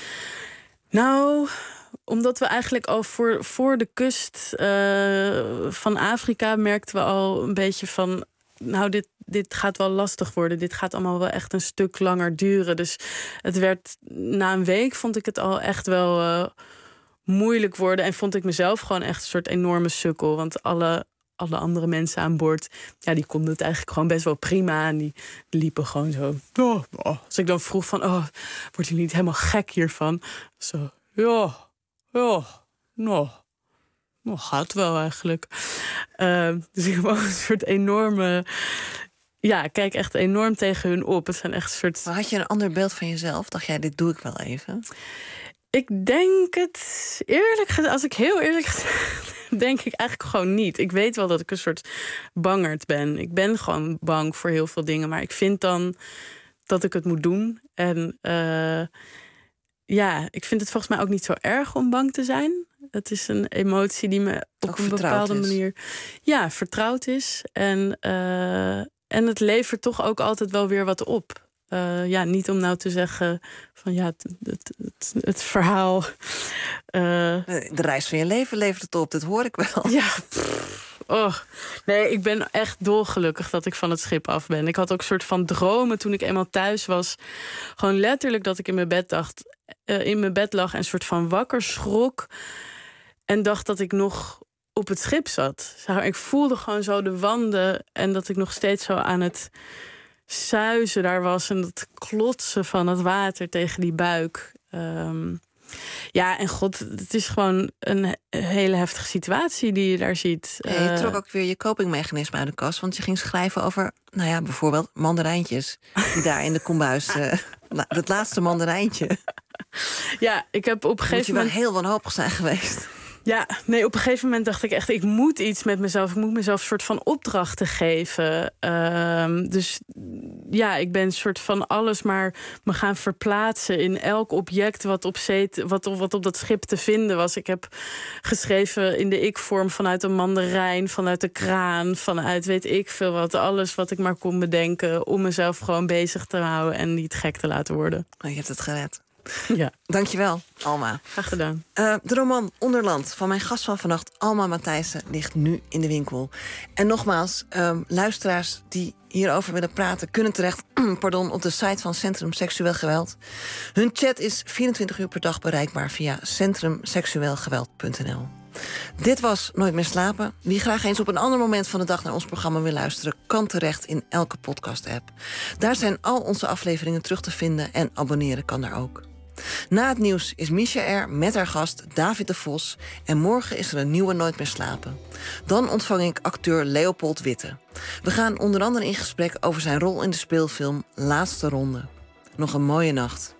Nou, omdat we eigenlijk al voor, voor de kust uh, van Afrika merkten we al een beetje van... nou, dit, dit gaat wel lastig worden. Dit gaat allemaal wel echt een stuk langer duren. Dus het werd na een week vond ik het al echt wel uh, moeilijk worden. En vond ik mezelf gewoon echt een soort enorme sukkel. Want alle... alle andere mensen aan boord, ja, die konden het eigenlijk gewoon best wel prima. En die liepen gewoon zo. Oh, oh. Als ik dan vroeg van, oh, wordt u niet helemaal gek hiervan? Zo, ja, ja, nou, nou gaat wel eigenlijk. Uh, dus ik heb ook een soort enorme... Ja, ik kijk echt enorm tegen hun op. Het zijn echt een soort... Maar had je een ander beeld van jezelf? Dacht jij, dit doe ik wel even? Ik denk het eerlijk gezegd, als ik heel eerlijk gezegd, denk ik eigenlijk gewoon niet. Ik weet wel dat ik een soort bangerd ben. Ik ben gewoon bang voor heel veel dingen, maar ik vind dan dat ik het moet doen. En uh, ja, ik vind het volgens mij ook niet zo erg om bang te zijn. Het is een emotie die me op ook een bepaalde is. manier ja, vertrouwd is. En, uh, en het levert toch ook altijd wel weer wat op. Uh, ja, niet om nou te zeggen van ja, het, het, het, het verhaal. Uh... De reis van je leven levert het op, dat hoor ik wel. Ja, pff, oh. Nee, ik ben echt dolgelukkig dat ik van het schip af ben. Ik had ook een soort van dromen toen ik eenmaal thuis was. Gewoon letterlijk dat ik in mijn bed dacht, uh, in mijn bed lag en een soort van wakker schrok. En dacht dat ik nog op het schip zat. Ik voelde gewoon zo de wanden en dat ik nog steeds zo aan het suizen daar was en dat klotsen van het water tegen die buik. Um, ja, en god, het is gewoon een hele heftige situatie die je daar ziet. Ja, je trok ook weer je copingmechanisme uit de kast, want je ging schrijven over, nou ja, bijvoorbeeld mandarijntjes die daar in de kombuis, uh, het laatste mandarijntje. Ja, ik heb op een gegeven moment... Moet je wel heel wanhopig zijn geweest. Ja, nee, op een gegeven moment dacht ik echt, ik moet iets met mezelf. Ik moet mezelf een soort van opdrachten geven. Um, dus ja, ik ben een soort van alles maar me gaan verplaatsen in elk object wat op, zee, wat, wat op dat schip te vinden was. Ik heb geschreven in de ik-vorm vanuit een mandarijn, vanuit de kraan, vanuit weet ik veel wat. Alles wat ik maar kon bedenken om mezelf gewoon bezig te houden en niet gek te laten worden. Oh, je hebt het gered. Ja. Dankjewel, Alma. Graag gedaan. Uh, de roman Onderland van mijn gast van vannacht, Alma Matthijssen, ligt nu in de winkel. En nogmaals, um, luisteraars die hierover willen praten kunnen terecht pardon, op de site van Centrum Seksueel Geweld. Hun chat is vierentwintig uur per dag bereikbaar via centrum seksueel geweld punt n l. Dit was Nooit meer slapen. Wie graag eens op een ander moment van de dag naar ons programma wil luisteren, kan terecht in elke podcast-app. Daar zijn al onze afleveringen terug te vinden en abonneren kan daar ook. Na het nieuws is Misha er met haar gast David de Vos. En morgen is er een nieuwe Nooit meer slapen. Dan ontvang ik acteur Leopold Witte. We gaan onder andere in gesprek over zijn rol in de speelfilm Laatste Ronde. Nog een mooie nacht.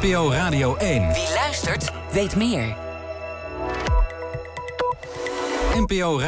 N P O Radio één. Wie luistert, weet meer. N P O